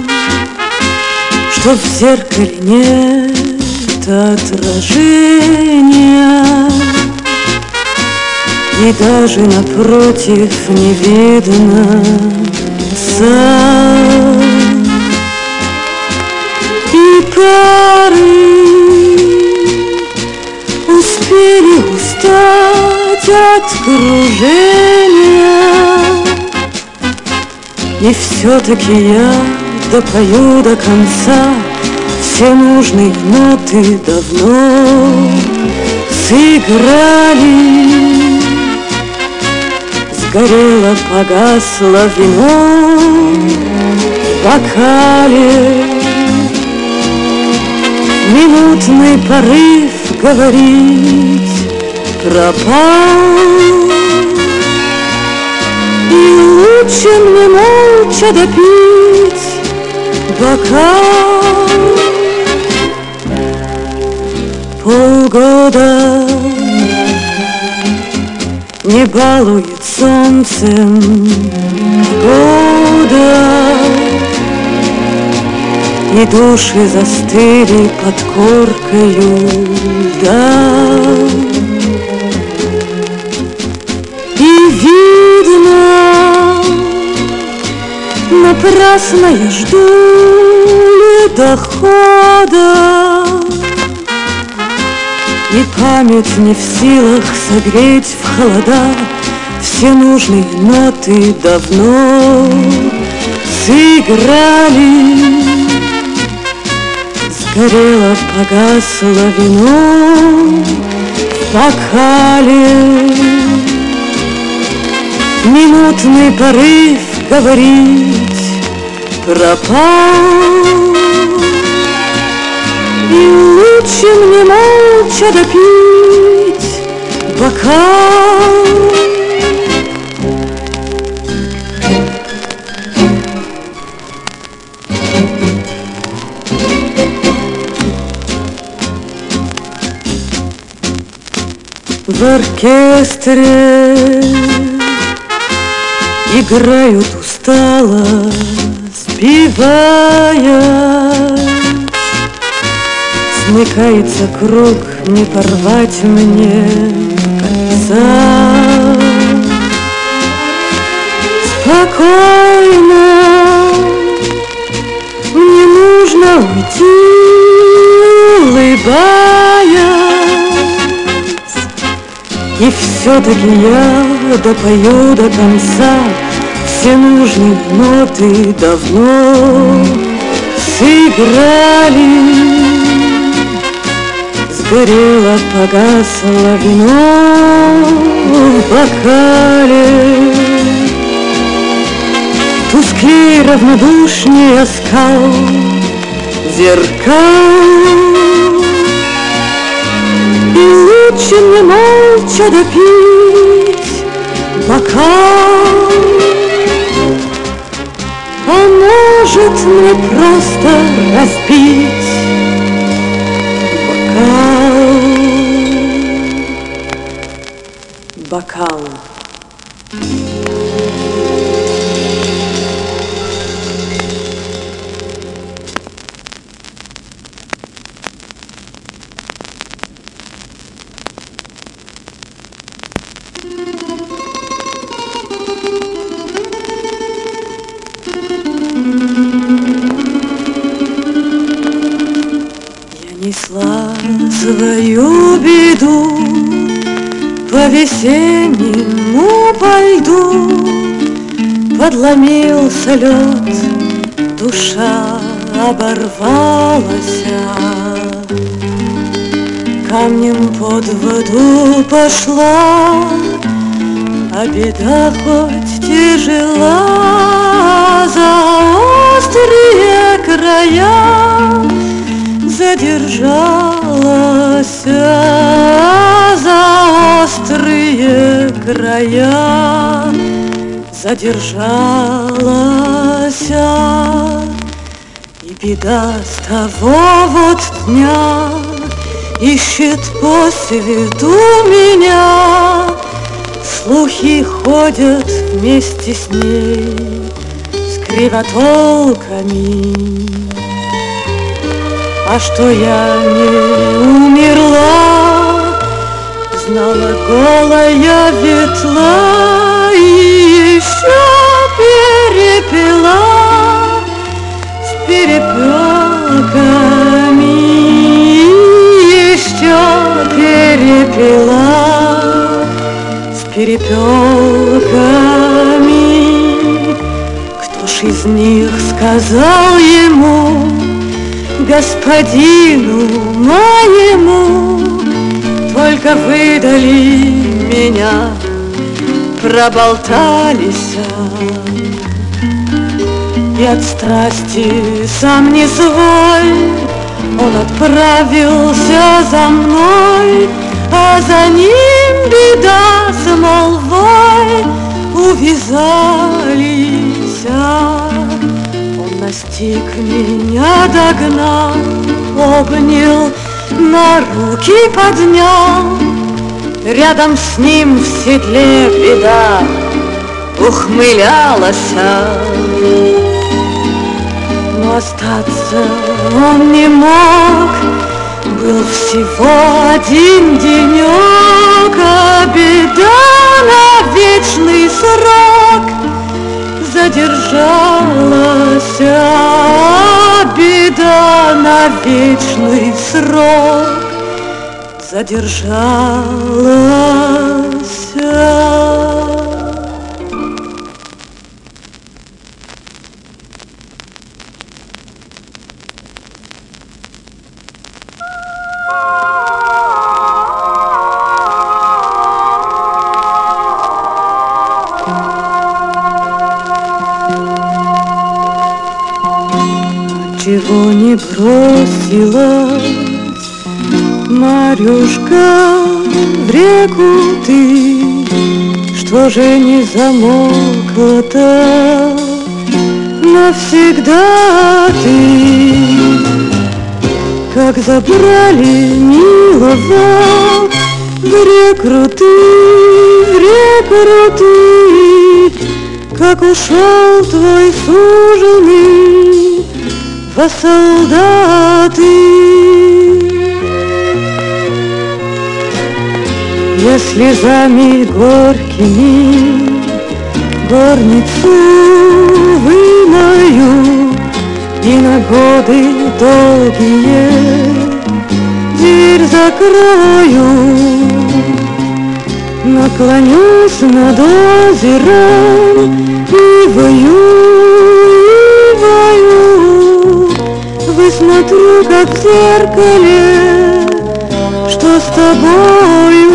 что в зеркале нет отражения, и даже напротив не видно сам. И пары успели устать от кружения, и все-таки я допою до конца. Все нужные ноты давно сыграли. Сгорело, погасло вино в бокале. Минутный порыв говорить пропал. И лучше мне молча допить бокал. Полгода не балует солнцем года, и души застыли под коркою льда. И видно, напрасно я жду ледохода, и память не в силах согреть в холода. Все нужные ноты давно сыграли. Сгорело, погасло вино в бокале. Минутный порыв говорить пропал. И лучше мне молча допить бокал. в оркестре играют устало, спевая. Смыкается круг, не порвать мне конца. Спокойно, мне нужно уйти, улыбаясь. И все-таки я допою до конца. Все нужные ноты давно сыграли. Сгорело, погасло вино в бокале. Тусклей, равнодушнее оскал зеркал. И лучше мне молча допить бокал. А может мне просто разбить бокал. Бокал. Несла свою беду по весеннему по льду. Подломился лед, душа оборвалась. Камнем под воду пошла, а беда хоть тяжела. За острые края задержалась, за острые края задержалась. И беда с того вот дня ищет по свету меня. Слухи ходят вместе с ней, с кривотолками. А что я не умерла, знала голая ветла. И еще перепела с перепелками. Еще перепела с перепелками. Кто ж из них сказал ему, господину моему, только выдали меня, проболтались. И от страсти сам не свой он отправился за мной, а за ним беда с молвой увязались. Он настиг меня, догнал, обнял, на руки поднял. Рядом с ним в седле беда ухмылялась. Но остаться он не мог, был всего один денек. А беда на вечный срок задержалась. Беда на вечный срок задержалась. Чего не бросилась, Марюшка, в реку ты? Что же не замолкла-то навсегда ты? Как забрали милого Рекруты, рекруты, как ушел твой суженый во солдаты. Я слезами горькими горницу вымою и на годы долгие дверь закрою. Наклонюсь над озером и вою, и вою. Высмотрю, как в зеркале, что с тобою.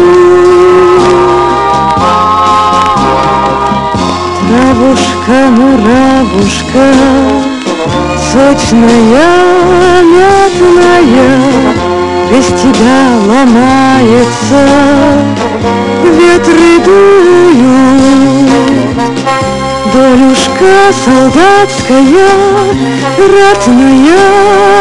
Травушка, муравушка, сочная, мятная, без тебя ломается, ветры дуют. Долюшка солдатская, ратная,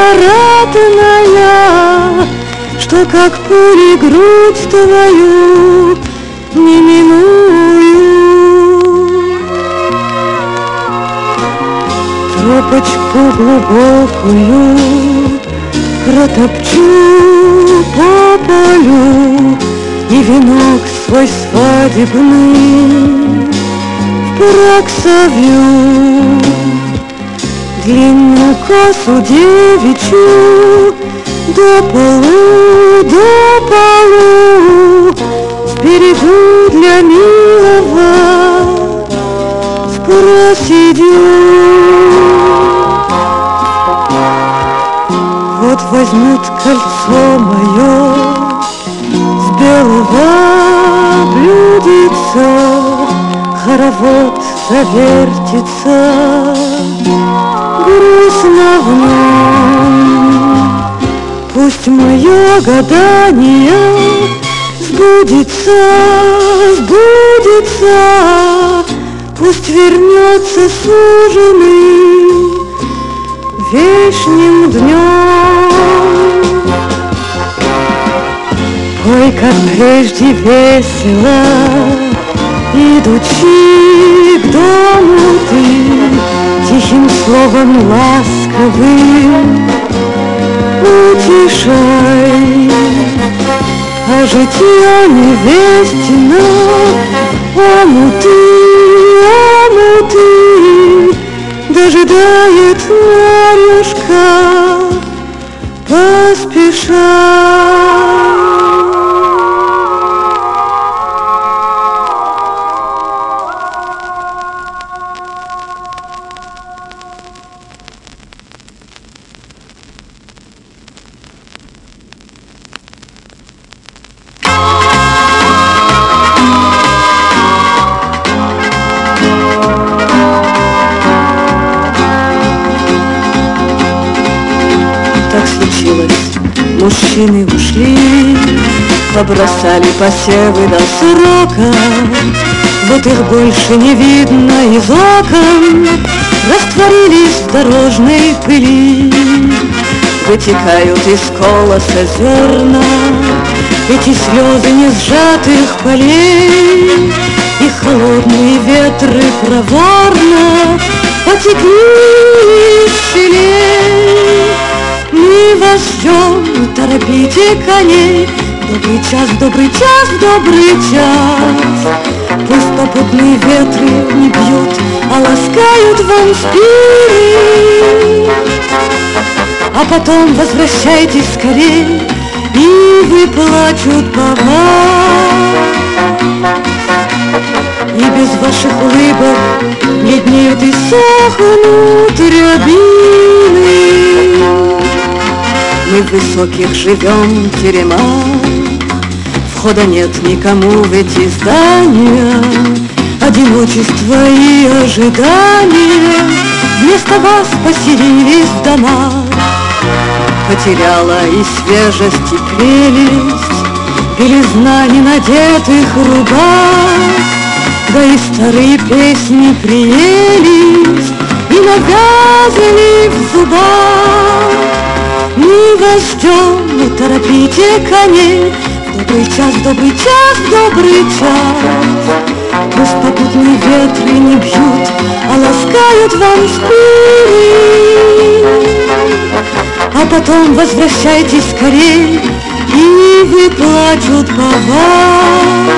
ратная, что как пули грудь твою не миную. Тропочку глубокую протопчу по полю и венок свой свадебный впрок совью. Длинную косу девичью до полу, до полу сберегу для милого в проседью. Вот возьмут кольцо мое с белого блюдца, хоровод завертится грустно вновь. Пусть мое гадание сбудется, сбудется, пусть вернется суженый вечным днем. Ой, как прежде весело, идучи к дому ты, тихим словом ласковым утешай. А житье невестина, омуты, омуты, дожидает Марьюшка, поспешай. Мужчины ушли, побросали посевы до срока. Вот их больше не видно из окон, растворились в дорожной пыли. Вытекают из колоса зерна эти слезы не сжатых полей, и холодные ветры проворно потекли из щелей. Мы вас ждем, торопите коней, добрый час, добрый час, добрый час. Пусть попутные ветры не бьют, а ласкают вам спины. А потом возвращайтесь скорей, и выплачут по вам. И без ваших улыбок бледнеют и сохнут рябины. Мы в высоких живем теремах, входа нет никому в эти здания. Одиночество и ожидание вместо вас поселились в домах. Потеряла и свежесть, и прелесть белизна ненадетых рубах. Да и старые песни приелись и навязли в зубах. Мы вас ждем, не торопите коней, в Добрый час, добрый час, добрый час. Пусть попутные ветры не бьют, а ласкают вам спины. А потом возвращайтесь скорей, и выплачут по вам.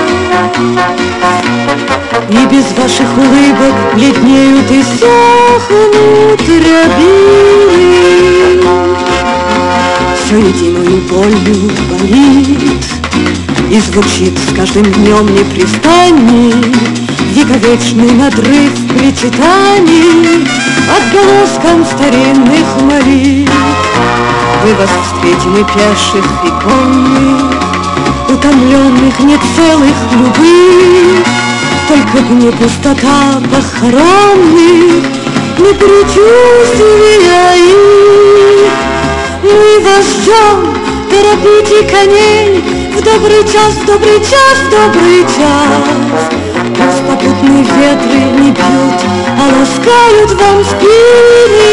И без ваших улыбок бледнеют и сохнут рябины. Все единую болью болит, и звучит с каждым днем непрестанней вековечный надрыв причитаний отголоском старинных молитв. Мы вас встретим и пеших, и конных, утомленных, не целых, любых. Только б не пустота похоронных, не предчувствия их. Мы вас ждем, торопите коней, в добрый час, в добрый час, в добрый час. Пусть попутные ветры не бьют, а ласкают вам спины.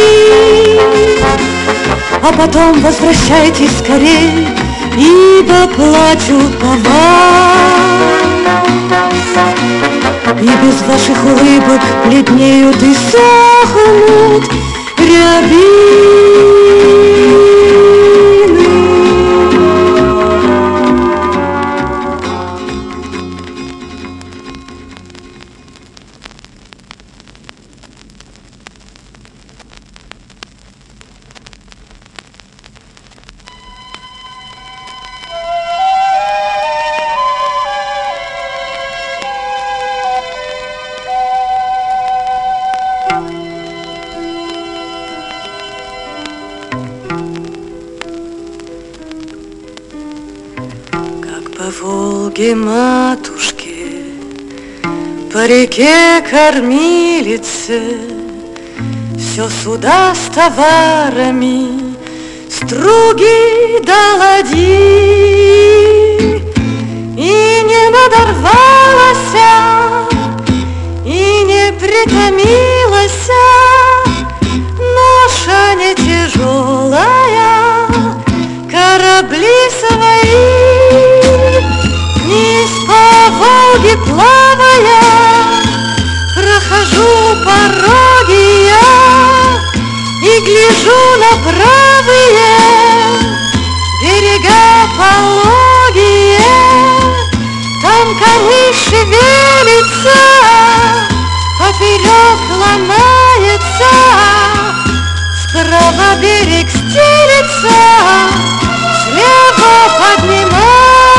А потом возвращайтесь скорей, ибо плачут по вам. И без ваших улыбок бледнеют и сохнут рябины. По Волге матушке, по реке кормилице, все суда с товарами, струги да ладьи. И не надорвалась, и не притомилась, ноша не тяжелая, корабли свои. Вниз по Волге плавая, прохожу пороги я и гляжу на правые берега пологие. Там камыш шевелится, поперек ломается, справа берег стелется, слева поднимается.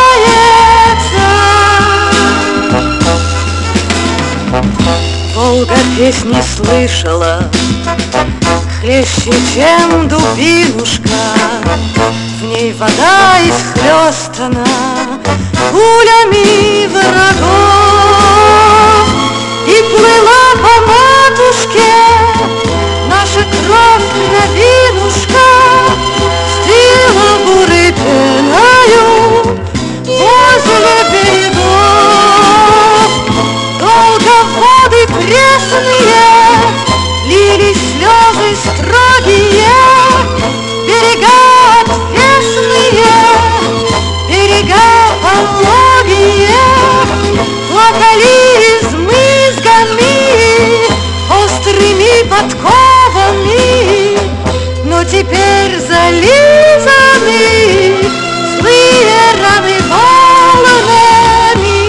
Волга песни слышала, хлеще, чем дубинушка. В ней вода исхлестана пулями врагов. И плыла по матушке наша кровь кровинушка, стыла буры пеною возле берегов. Долго воды пресные лились слезы строгие, берега отвесные, берега пологие, плакали измызгами, острыми подковами, но теперь зализаны злые раны волнами.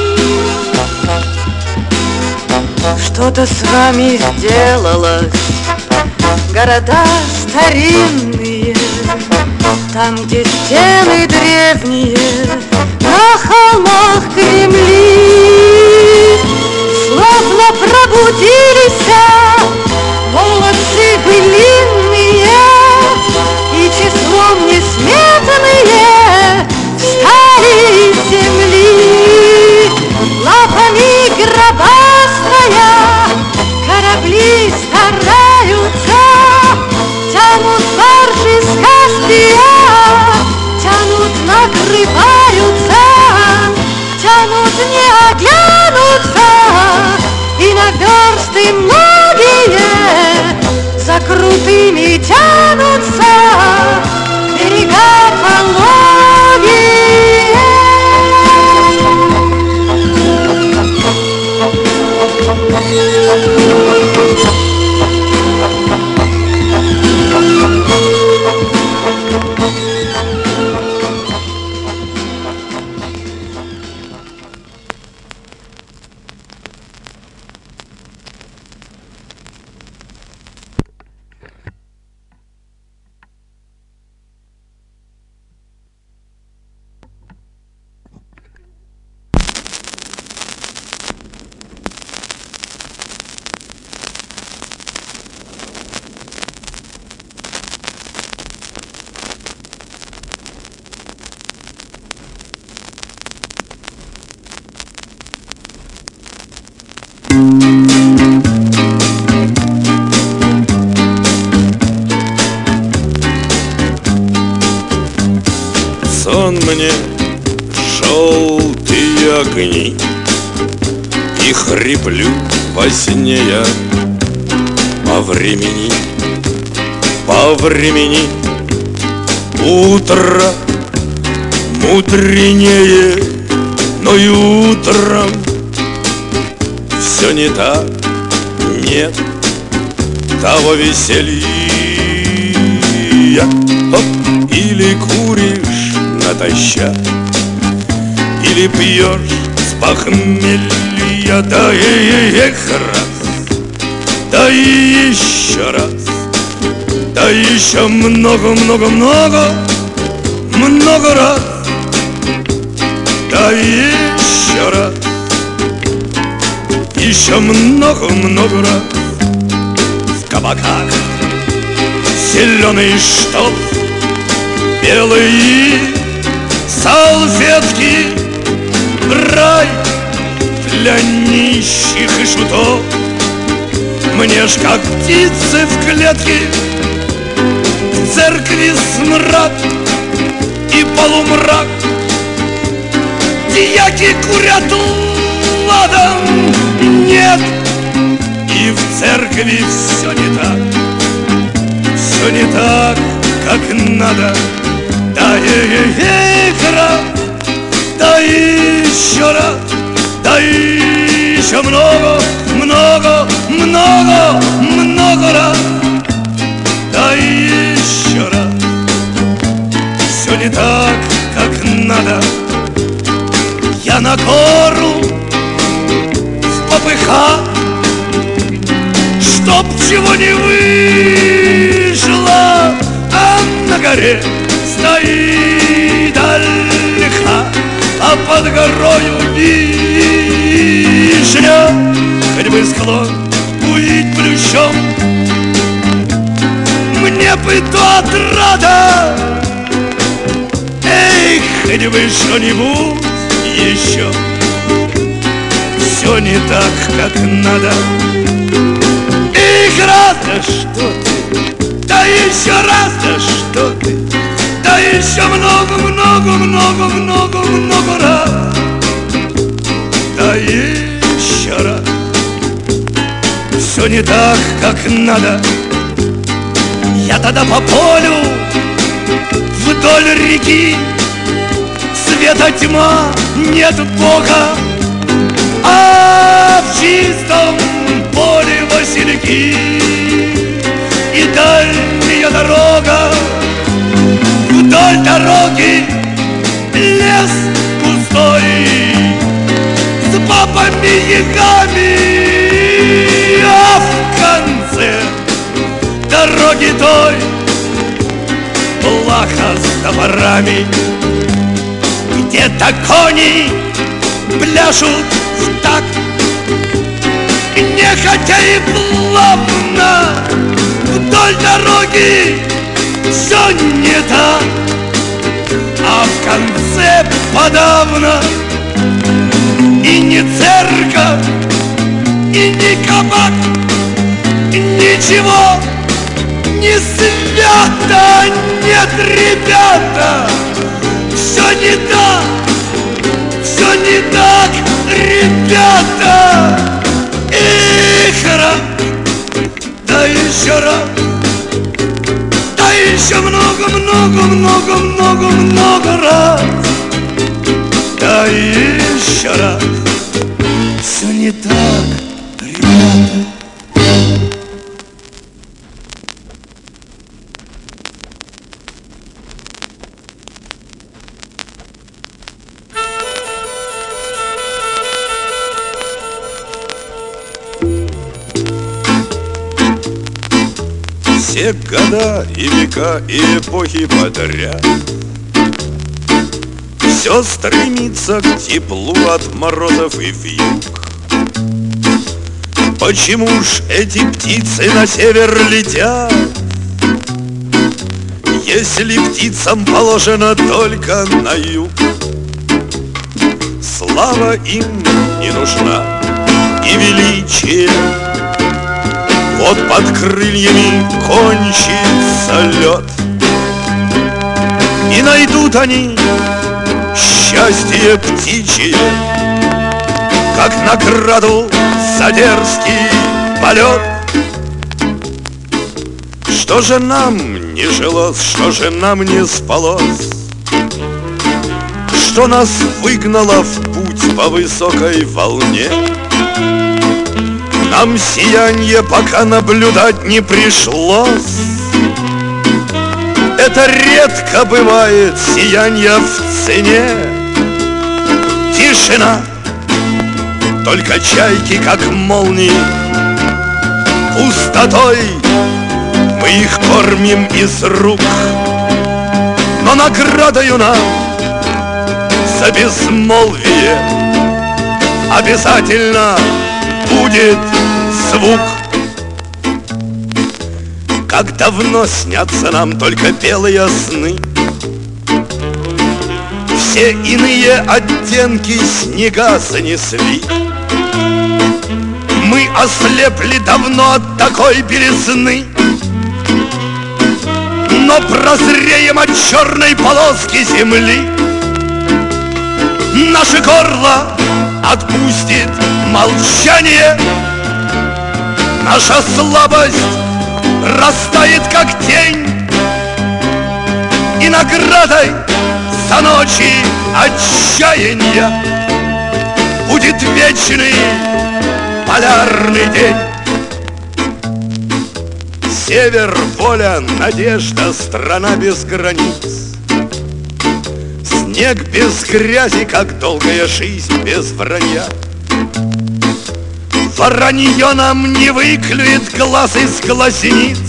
Что-то с вами сделалось, города старинные, там, где стены древние, на холмах Кремли. Словно пробудились волосы былинные, и числом несметные встали из земли. Лапами гробастая корабли стараются, тянут баржи с Каспия, тянут, накрываются. Сон мне желтые огни, и хриплю во сне я по времени, по времени. Утро мудренее, но и утром все не так, нет того веселья. Оп, или куришь натощак, или пьешь с похмелья, да и раз, да и еще раз, да еще много-много-много, много раз, да еще раз, еще много-много раз. В кабаках зеленый штоф, белые салфетки, рай для нищих и шутов. Мне ж как птицы в клетке, в церкви смрад и полумрак. Дьяки курят ладан, нет, и в церкви все не так, все не так, как надо. Да еще раз, да еще раз, да еще много, много, много, много раз, да еще раз. Все не так, как надо. Я на гору в попыхах, чтоб чего не вышло, а на горе стоит ольха, а под горою вишня. Хоть бы склон увидеть плющом, мне бы то отрада. Эй, хоть бы что-нибудь еще. Все не так, как надо. Их раз, да что ты, да еще раз, да что ты, да еще много-много-много-много-много раз, да еще раз. Все не так, как надо. Я тогда по полю вдоль реки, света тьма, нет Бога, а в чистом поле васильки и дальняя дорога. Вдоль дороги лес густой с бабами-ягами, а в конце дороги той плаха с топорами. Где-то кони пляшут в такт, нехотя и плавно. Вдоль дороги все не так, а в конце подавно и не церковь, и не кабак, ничего не свято. Нет, ребята, все не так, все не так, ребята. Их раз, да еще раз, да еще много-много-много-много-много раз, да еще раз. Все не так, ребята. Все года и века и эпохи подряд все стремится к теплу от морозов и вьюг. Почему ж эти птицы на север летят, если птицам положено только на юг? Слава им не нужна, и величие. Вот под крыльями кончится лед, и найдут они счастье птичье, как награду за дерзкий полет. Что же нам не жилось, что же нам не спалось, что нас выгнало в путь по высокой волне? Нам сиянье пока наблюдать не пришлось. Это редко бывает сиянье в цене. Тишина, только чайки, как молнии. Пустотой мы их кормим из рук, но наградою нам за безмолвие обязательно будет звук. Как давно снятся нам только белые сны, все иные оттенки снега занесли. Мы ослепли давно от такой белизны, но прозреем от черной полоски земли. Наше горло отпустит молчание, наша слабость растает, как тень, и наградой за ночи отчаяния будет вечный полярный день. Север, воля, надежда, страна без границ. Снег без грязи, как долгая жизнь без вранья. Воронье нам не выклюет глаз из глазниц,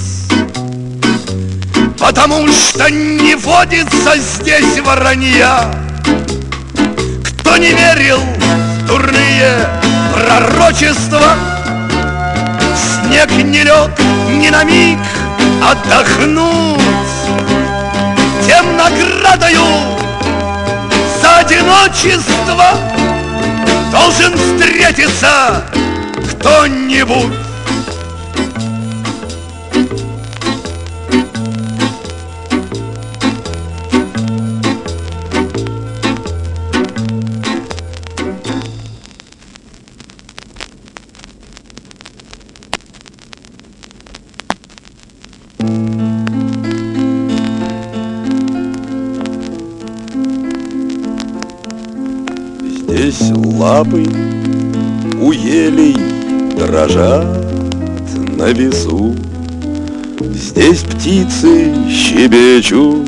потому что не водится здесь воронья. Кто не верил в дурные пророчества, снег не лег ни на миг отдохнуть, тем наградою за одиночество должен встретиться кто-нибудь. Здесь лапы у елей дрожат на весу, здесь птицы щебечут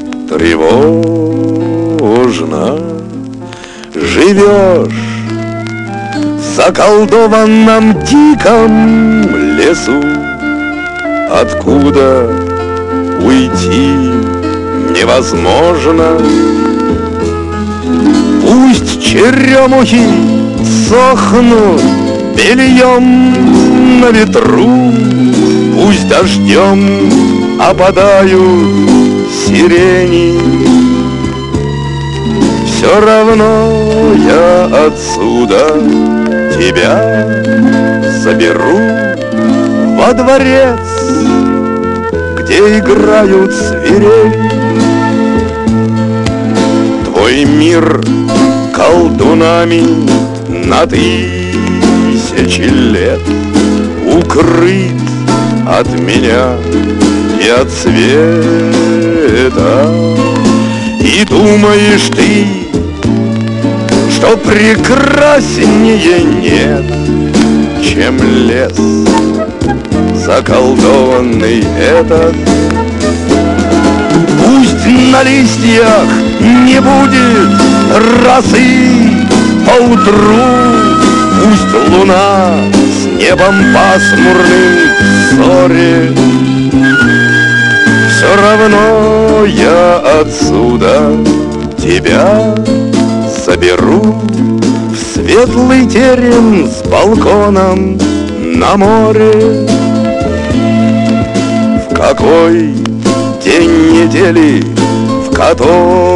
тревожно. Живешь в заколдованном диком лесу, откуда уйти невозможно. Пусть черемухи сохнут бельем на ветру, пусть дождем опадают сирени, все равно я отсюда тебя заберу во дворец, где играют свирель. Твой мир колдунами на тысячи лет укрыт от меня и от света. И думаешь ты, что прекраснее нет, чем лес заколдованный этот. Пусть на листьях не будет росы поутру, пусть луна с небом пасмурным в ссоре, все равно я отсюда тебя заберу в светлый терем с балконом на море. В какой день недели, в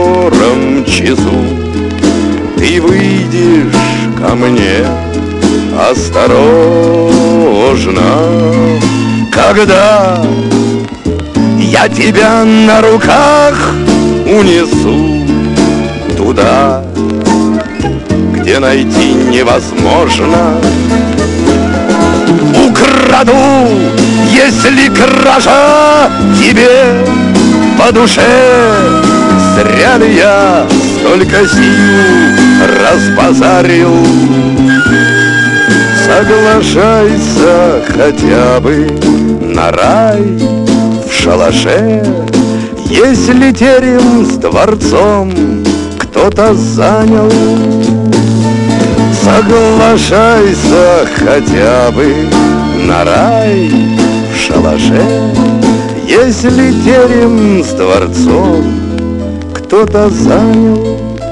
котором часу ты выйдешь ко мне осторожно, когда я тебя на руках унесу туда, где найти невозможно. Украду, если кража тебе по душе. Зря ли я столько сил разбазарил? Соглашайся хотя бы на рай в шалаше, если терем с дворцом кто-то занял. Соглашайся хотя бы на рай в шалаше, если терем с дворцом кто-то занял.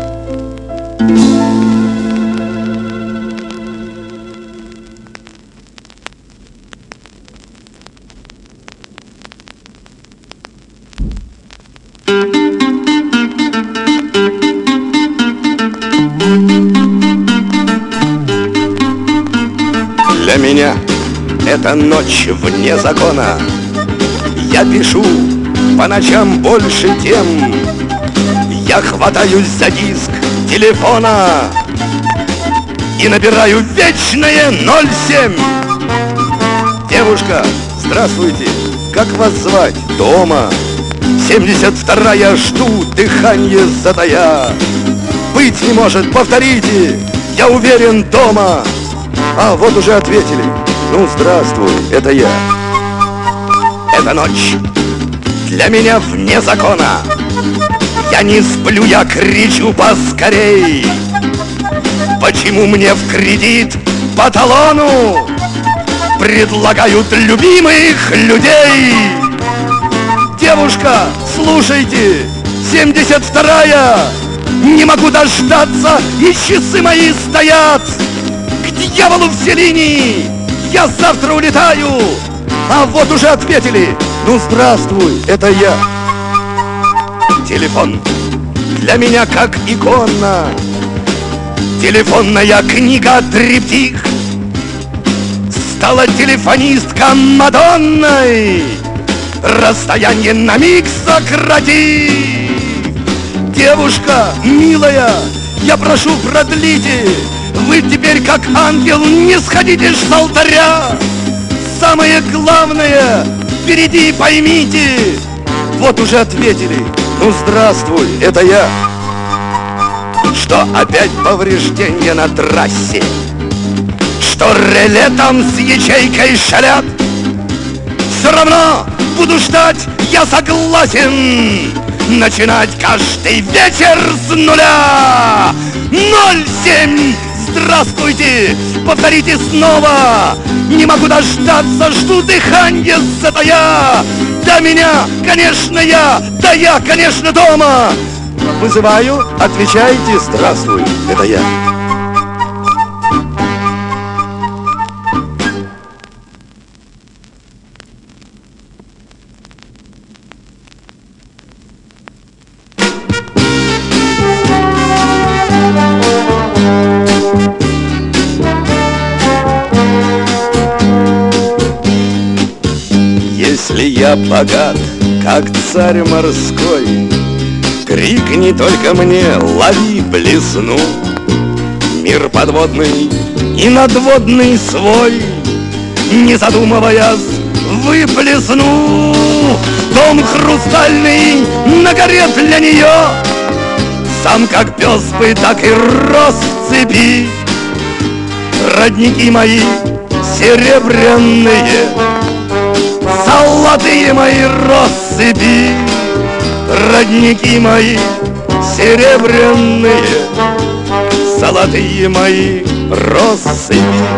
Для меня это ночь вне закона. Я пишу по ночам больше тем. Я хватаюсь за диск телефона и набираю вечное ноль семь. Девушка, здравствуйте, как вас звать? Дома. семьдесят вторая, жду, дыхание затая. Быть не может, повторите, я уверен, дома. А, вот уже ответили. Ну, здравствуй, это я. Эта ночь для меня вне закона. Я не сплю, я кричу поскорей. Почему мне в кредит по талону предлагают любимых людей? Девушка, слушайте, семьдесят вторая, не могу дождаться, и часы мои стоят. К дьяволу все линии, я завтра улетаю. А вот уже ответили. Ну, здравствуй, это я. Телефон для меня как икона. Телефонная книга триптих. Стала телефонистка Мадонной. Расстояние на миг сократи. Девушка, милая, я прошу, продлите. Вы теперь как ангел не сходите с алтаря. Самое главное впереди, поймите. Вот уже ответили. Ну, здравствуй, это я. Что опять повреждения на трассе? Что реле там с ячейкой шалят? Все равно буду ждать, я согласен. Начинать каждый вечер с нуля. Ноль семь. Здравствуйте, повторите снова. Не могу дождаться, жду дыхание затая. Да меня, конечно, я, да я, конечно, дома. Вызываю, отвечайте, здравствуй, это я. Если я богат, как царь морской, крикни только мне, лови блесну. Мир подводный и надводный свой, не задумываясь, выплесну. Дом хрустальный на горе для нее, сам как пес бы, так и рос в цепи. Родники мои серебряные, золотые мои россыпи. Родники мои серебряные, золотые мои россыпи.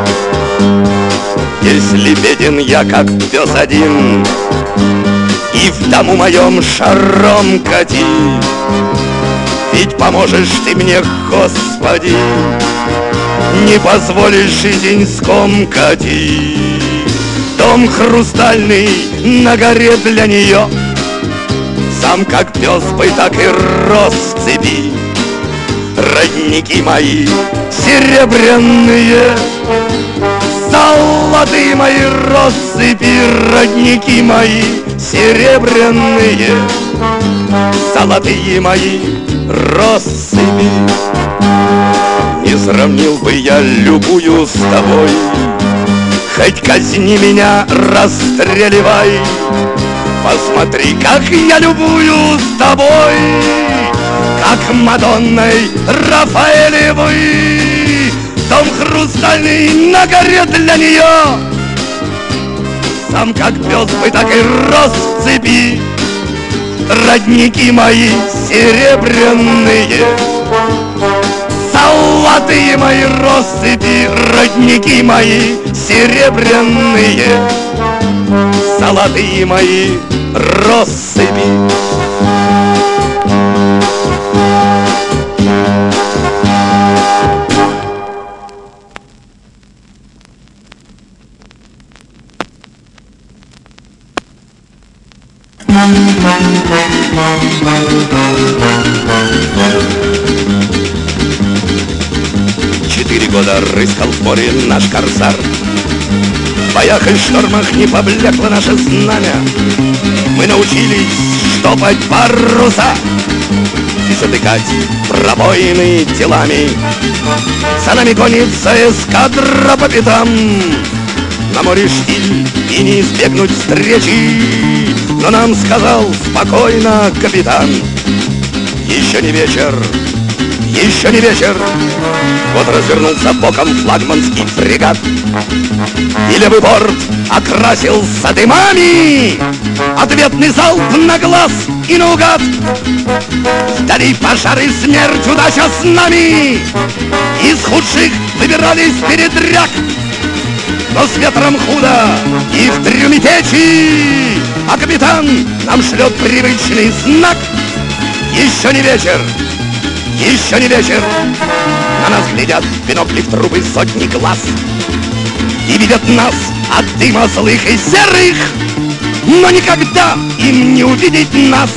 Если беден я, как пес один, и в дому моем шаром кати, ведь поможешь ты мне, Господи, не позволишь жизнь скомкати. Дом хрустальный на горе для нее, сам как пес бы, так и рос в цепи. Родники мои серебряные, Золотые мои россыпи, родники мои серебряные, золотые мои россыпи. Не сравнил бы я любую с тобой, хоть казни меня, расстреливай. Посмотри, как я любую с тобой, как Мадонной Рафаэлевой. Дом хрустальный на горе для нее, сам как пес бы, так и рос в цепи. Родники мои серебряные, золотые мои россыпи, родники мои серебряные, золотые мои россыпи. Четыре года рыскал в море наш корсар, в боях и штормах не поблекло наше знамя. Мы научились штопать паруса и затыкать пробоины телами. За нами гонится эскадра по пятам, на море штиль и не избегнуть встречи. Но нам сказал спокойно капитан: еще не вечер, еще не вечер. Вот развернулся боком флагманский фрегат, и левый борт окрасился дымами. Ответный залп на глаз и наугад. Вдали пожары, смерть, удача с нами. Из худших выбирались передряг, но с ветром худо и в трюме печи. А капитан нам шлет привычный знак: еще не вечер, еще не вечер. На нас глядят в бинокли, в трубы сотни глаз, и видят нас от дыма злых и серых, но никогда им не увидеть нас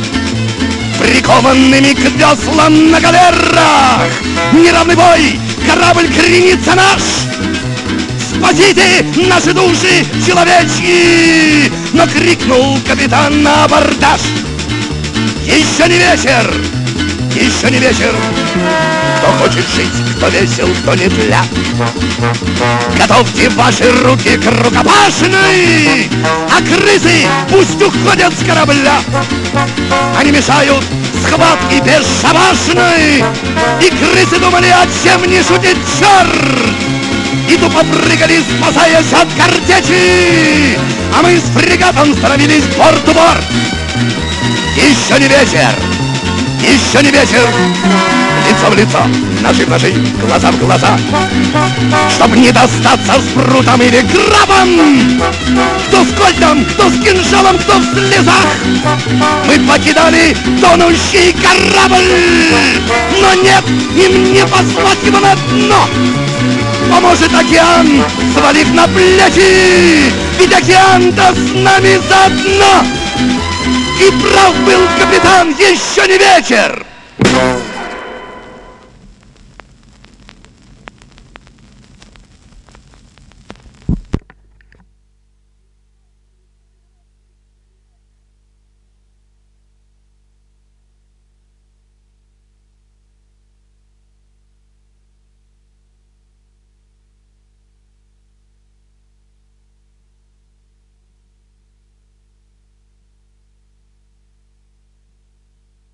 прикованными к веслам на галерах. Неравный бой, корабль кренится наш. Спасите наши души человечьи! Но крикнул капитан на абордаж: еще не вечер, еще не вечер. Кто хочет жить, кто весел, кто не для, готовьте ваши руки к рукопашной. А крысы пусть уходят с корабля, они мешают схватке бесшабашной. И крысы думали, о чем не шутит черт, и тупо прыгали, спасаясь от картечи. А мы с фрегатом становились борт-у-борт. Еще не вечер, еще не вечер. Лицо в лицо, ножи в ножи, глаза в глаза, чтоб не достаться с прутом или грабом. Кто с кольтом, кто с кинжалом, кто в слезах. Мы покидали тонущий корабль, но нет, им не послать его на дно. Поможет океан, свалив на плечи, ведь океан-то с нами заодно. И прав был капитан, еще не вечер.